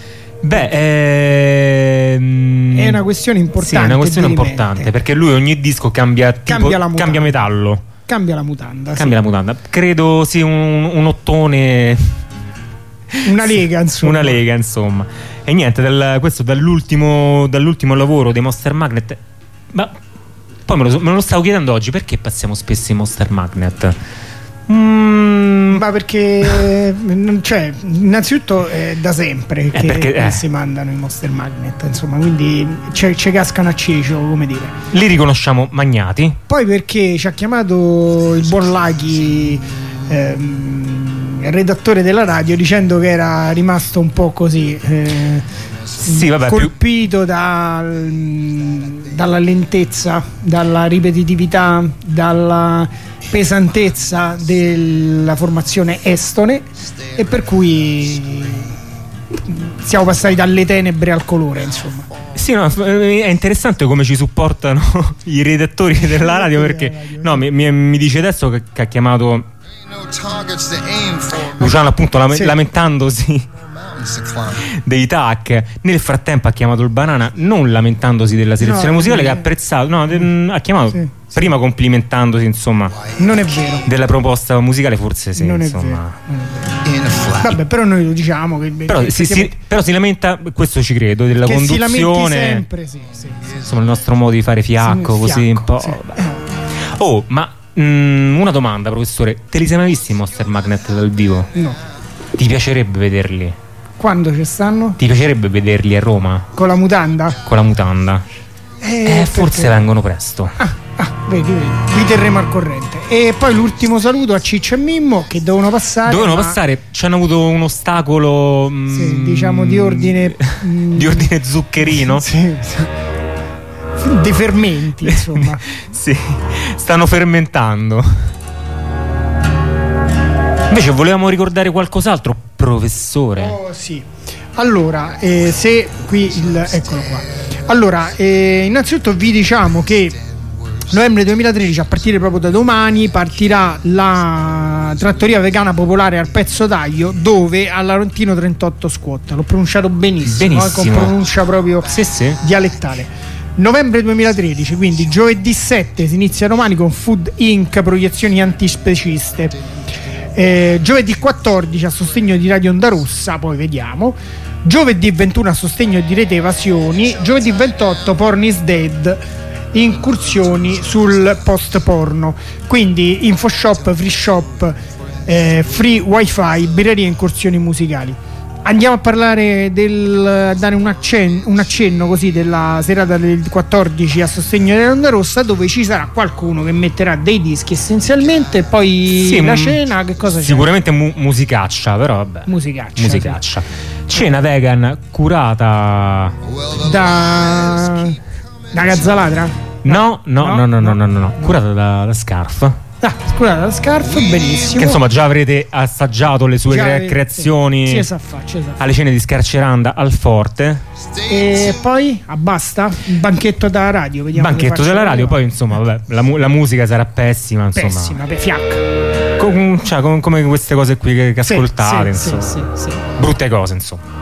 Beh, ehm, È una questione importante. Sì, è una questione dirimente. importante, perché lui ogni disco cambia tipo, Cambia la mutanda. cambia metallo, Cambia la mutanda. cambia la mutanda. Credo sì, un, un ottone, sì. Una lega, insomma. una lega, insomma. E niente, dal- questo dall'ultimo, dall'ultimo lavoro dei Monster Magnet. Ma poi me lo, me lo stavo chiedendo oggi, perché passiamo spesso i Monster Magnet? Mm, Ma perché non- cioè, innanzitutto è da sempre che, perché, che eh. si mandano i Monster Magnet, insomma, quindi ci ci cascano a cecio, come dire. li riconosciamo magnati. Poi perché ci ha chiamato il buon Laghi, ehm, il redattore della radio, dicendo che era rimasto un po' così eh, Sì, vabbè, più- colpito dal- dalla lentezza, dalla ripetitività, dalla pesantezza della formazione estone, e per cui siamo passati dalle tenebre al colore, insomma. Sì, no, è interessante come ci supportano i redattori della radio, perché no, mi, mi- mi dice adesso che, che ha chiamato Luciano, appunto, lame- Sì. lamentandosi dei T A C. Nel frattempo ha chiamato il Banana, non lamentandosi della selezione No, musicale, eh, che ha apprezzato, no, de- ha chiamato Sì, prima complimentandosi, insomma, Non è vero. della proposta musicale, forse sì, non è insomma. vero, non è vero. Vabbè, però noi lo diciamo che, Però che si, siamo- si- però si lamenta, questo ci credo, della che si lamenti conduzione, sempre, sì, sì, sì. insomma, il nostro modo di fare fiacco, Sì, così un fiacco, po'. sì. Vabbè. Oh, ma mm, una domanda, professore, te li sei mai visti i Monster Magnet dal vivo? No. Ti piacerebbe vederli? Quando ci stanno? Ti piacerebbe vederli a Roma Con la mutanda? con la mutanda? Eh, Eh, forse perché- vengono presto. Ah, ah, vedi, vedi, vi terremo al corrente. E poi l'ultimo saluto a Ciccio e Mimmo, che dovevano passare. Dovevano ma- passare, ci hanno avuto un ostacolo, mm, Sì, diciamo di ordine mm, di ordine zuccherino. Sì, sì. Dei fermenti, insomma. Sì, stanno fermentando. Invece volevamo ricordare qualcos'altro, professore. Oh, sì. Allora, eh, se qui il. Eccolo qua. Allora, eh, innanzitutto vi diciamo che novembre duemilatredici, a partire proprio da domani, partirà la trattoria vegana popolare al Pezzo Taglio, dove a Laurentino trentotto Squat. L'ho pronunciato benissimo, Benissimo. eh, con pronuncia proprio Sì, sì. dialettale. Novembre duemilatredici, quindi giovedì sette si inizia domani con Food Incorporated, proiezioni antispeciste. Eh, giovedì quattordici a sostegno di Radio Onda Rossa, poi vediamo. Giovedì ventuno a sostegno di Rete Evasioni. Giovedì ventotto Porn is Dead, incursioni sul post porno. Quindi InfoShop, Free Shop, eh, Free Wi-Fi, birrerie e incursioni musicali. Andiamo a parlare del dare un accenno, un accenno così della serata del quattordici a sostegno dell'Onda Rossa, dove ci sarà qualcuno che metterà dei dischi essenzialmente, e poi Sì, la mm, cena, che cosa c'è? Sicuramente mu- musicaccia, però vabbè. Musicaccia, Musicaccia. Cena vegan curata. Da da Gazzaladra? No, no, no, no, no, no, no, no. Curata da, da Scarf. Ah, scusate, la Scarf, benissimo. Che insomma già avrete assaggiato le sue Già, cre- eh, creazioni sì, sì, sa fa, ci sa fa. alle cene di Scarceranda al Forte. E poi ah, basta? Il banchetto da radio, vediamo. che Banchetto faccio della io. radio, poi insomma, vabbè, la, mu- la musica sarà pessima, insomma. Pessima, per fiacca. Com- cioè, com- come queste cose qui che, che Sì, ascoltate, sì, insomma. sì, sì, sì. Brutte cose, insomma.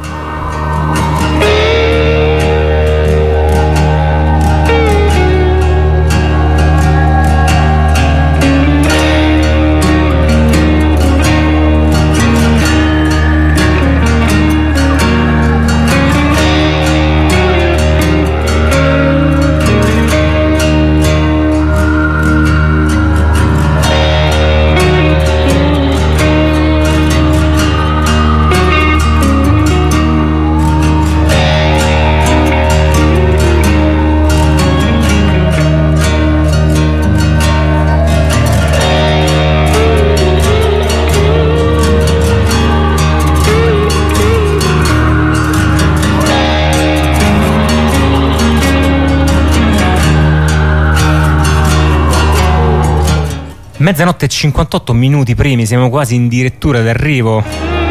Mezzanotte e cinquantotto minuti primi, siamo quasi in dirittura d'arrivo.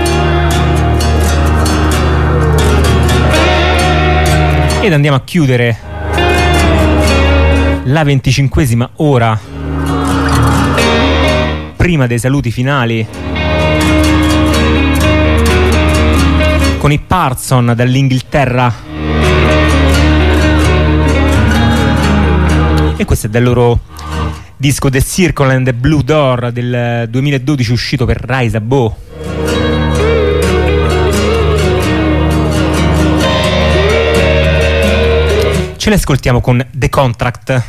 Ed andiamo a chiudere la venticinquesima ora, prima dei saluti finali, con i Parson dall'Inghilterra. E questo è del loro disco The Circle and the Blue Door del duemiladodici, uscito per Rise Above. Ce l'ascoltiamo con The Contract.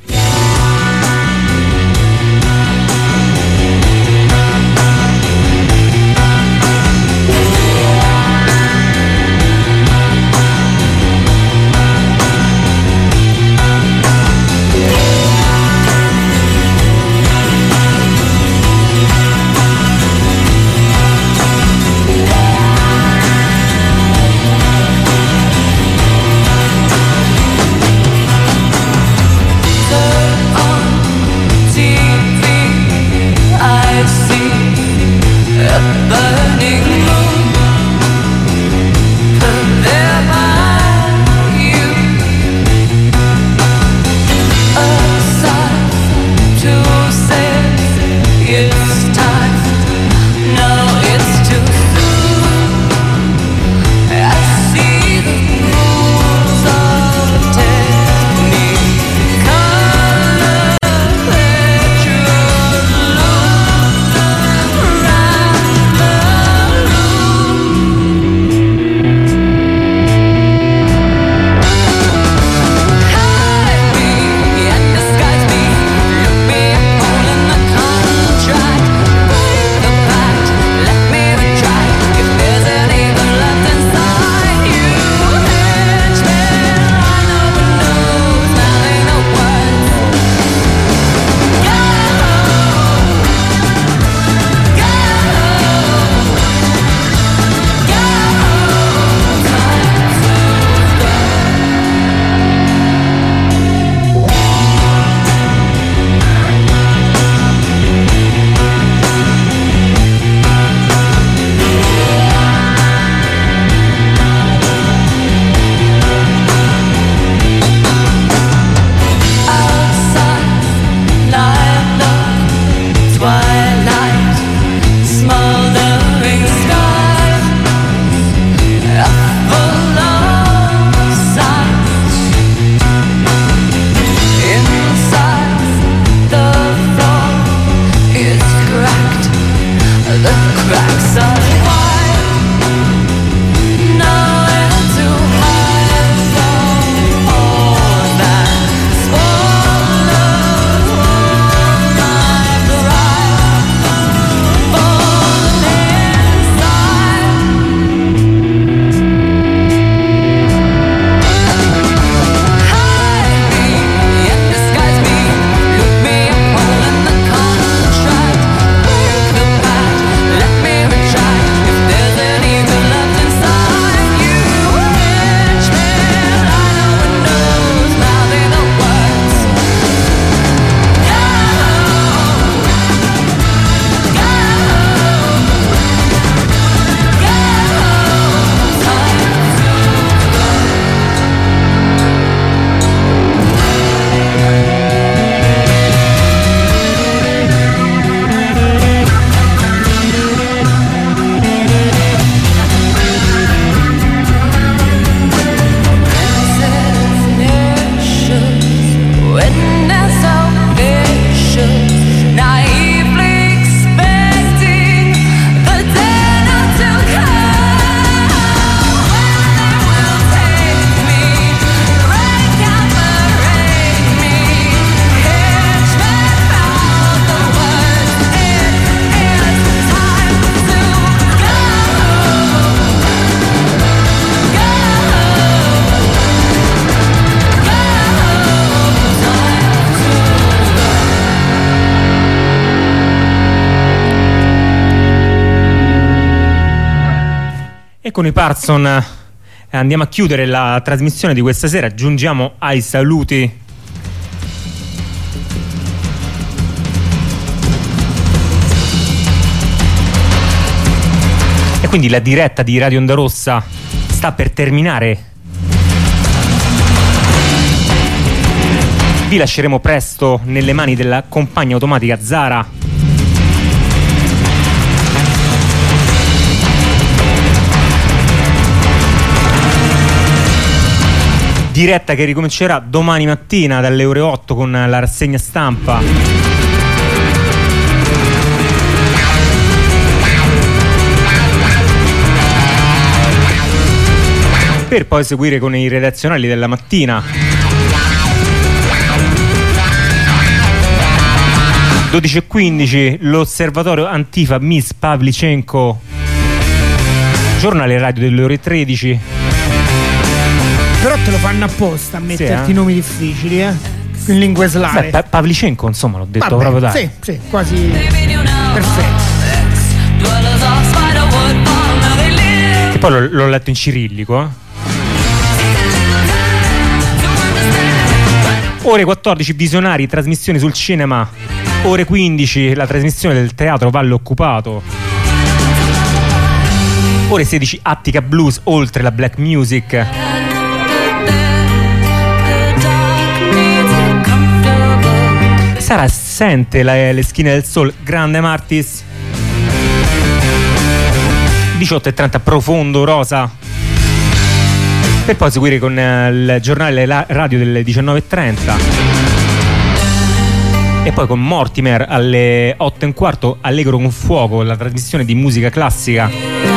E con i Parson eh, andiamo a chiudere la trasmissione di questa sera, giungiamo ai saluti. quindi la diretta di Radio Onda Rossa sta per terminare. Vi lasceremo presto nelle mani della compagna automatica Zara. Diretta che ricomincerà domani mattina dalle ore otto con la rassegna stampa. Per poi seguire con i redazionali della mattina. dodici e quindici l'osservatorio Antifa Miss Pavlichenko, giornale radio delle ore tredici. Però te lo fanno apposta a metterti Sì, eh? nomi difficili, eh? In lingue slave. Beh, Pa- Pavlichenko, insomma, l'ho detto Vabbè, proprio dai. Sì, sì, quasi perfetto. Che poi l'ho, l'ho letto in cirillico, eh. Ore quattordici visionari, trasmissioni sul cinema. Ore quindici la trasmissione del teatro Valle Occupato. Ore sedici Attica Blues, oltre la black music. Sarà assente la, le schine del soul, Grande Martis. diciotto e trenta Profondo Rosa. Per poi seguire con eh, il giornale la- radio delle diciannove e trenta. E poi con Mortimer alle otto e un quarto Allegro con Fuoco, la trasmissione di musica classica.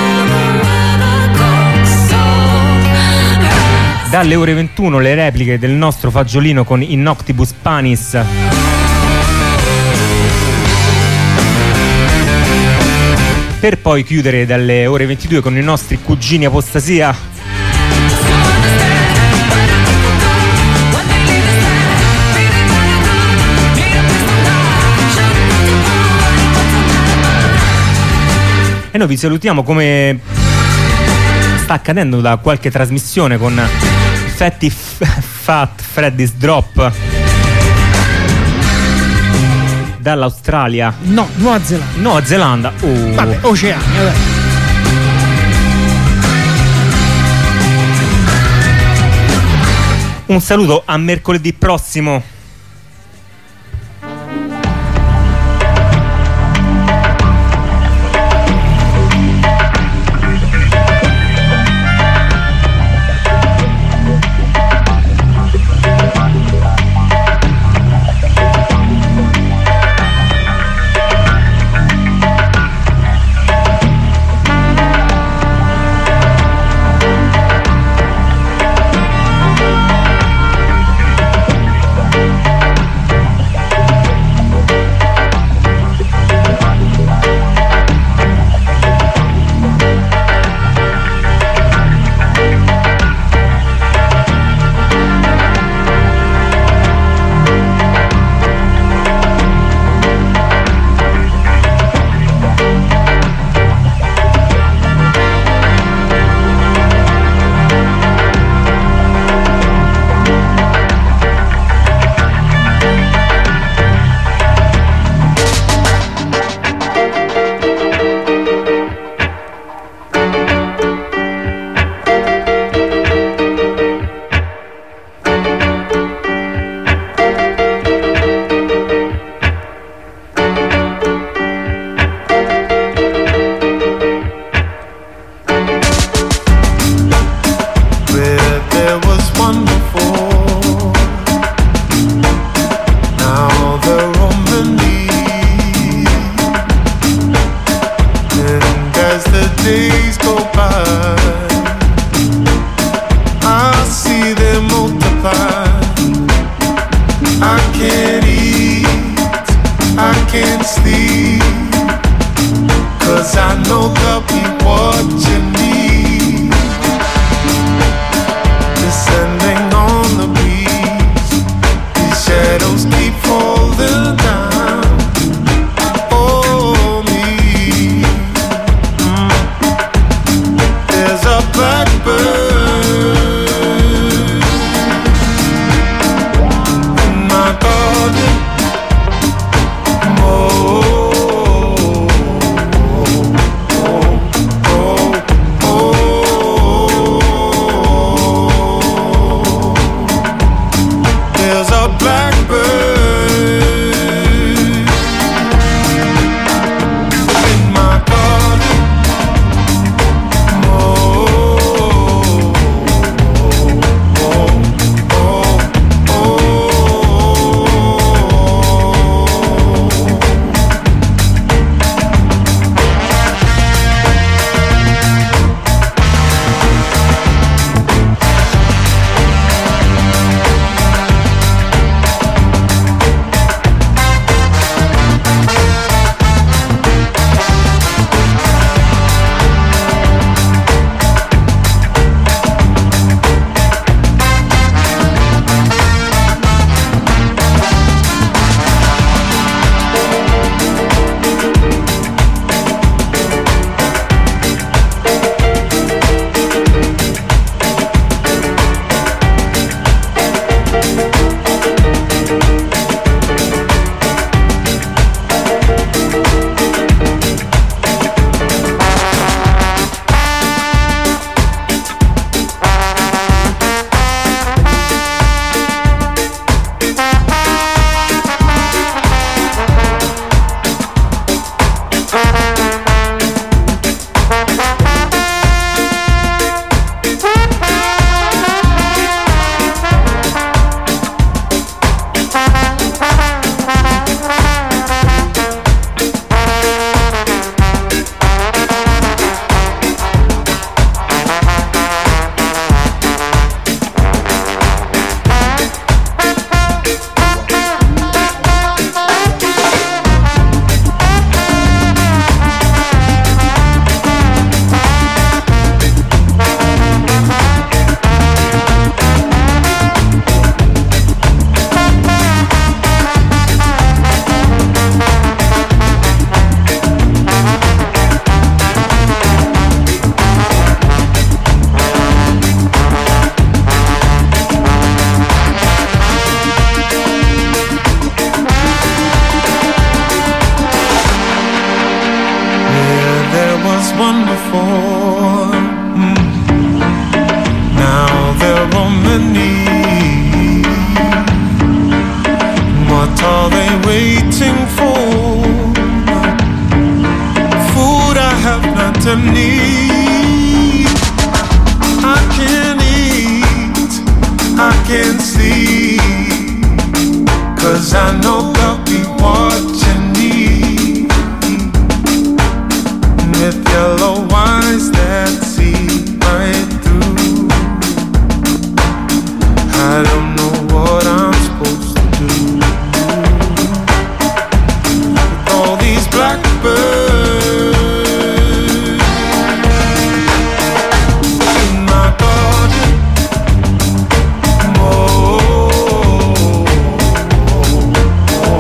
Dalle ore ventuno le repliche del nostro fagiolino con Innoctibus Panis. Per poi chiudere dalle ore ventidue con i nostri cugini Apostasia. E noi vi salutiamo come sta accadendo da qualche trasmissione con Fatty F- Fat Freddy's Drop dall'Australia. No, Nuova Zelanda. Nuova Zelanda. Oh. Vabbè, Oceania, dai. Un saluto, a mercoledì prossimo. before. Mm. Now there are many. What are they waiting for? Food I have not any. I can't eat, I can't sleep, 'cause I know they'll be watching me. And with yellow eyes that see right through, I don't know what I'm supposed to do. With all these blackbirds in my garden, oh, oh, oh.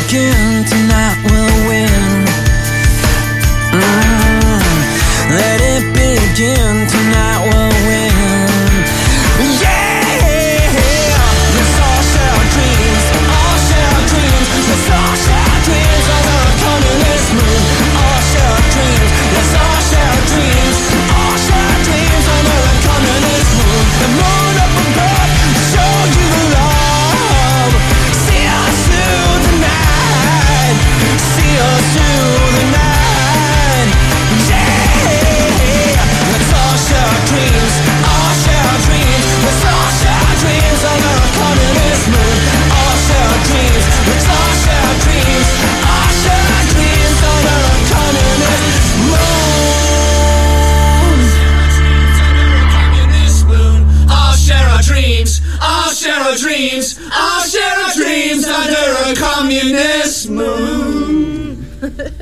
begin, tonight we'll win. Mm, let it begin, tonight we'll win. Yeah, let's all share our dreams, all share our dreams, let's all share our dreams under a communist moon. All share our dreams, let's all share our dreams, all share our dreams under a communist moon. The moon up above, show you the love. See us through the night, see us through the night. Yeah, let's all share our dreams, all share our dreams, let's all share our dreams under a communist moon. All share our dreams, let's all share our dreams, all share our dreams under a communist moon. All share our dreams, all share our dreams, all share our dreams under a communist moon.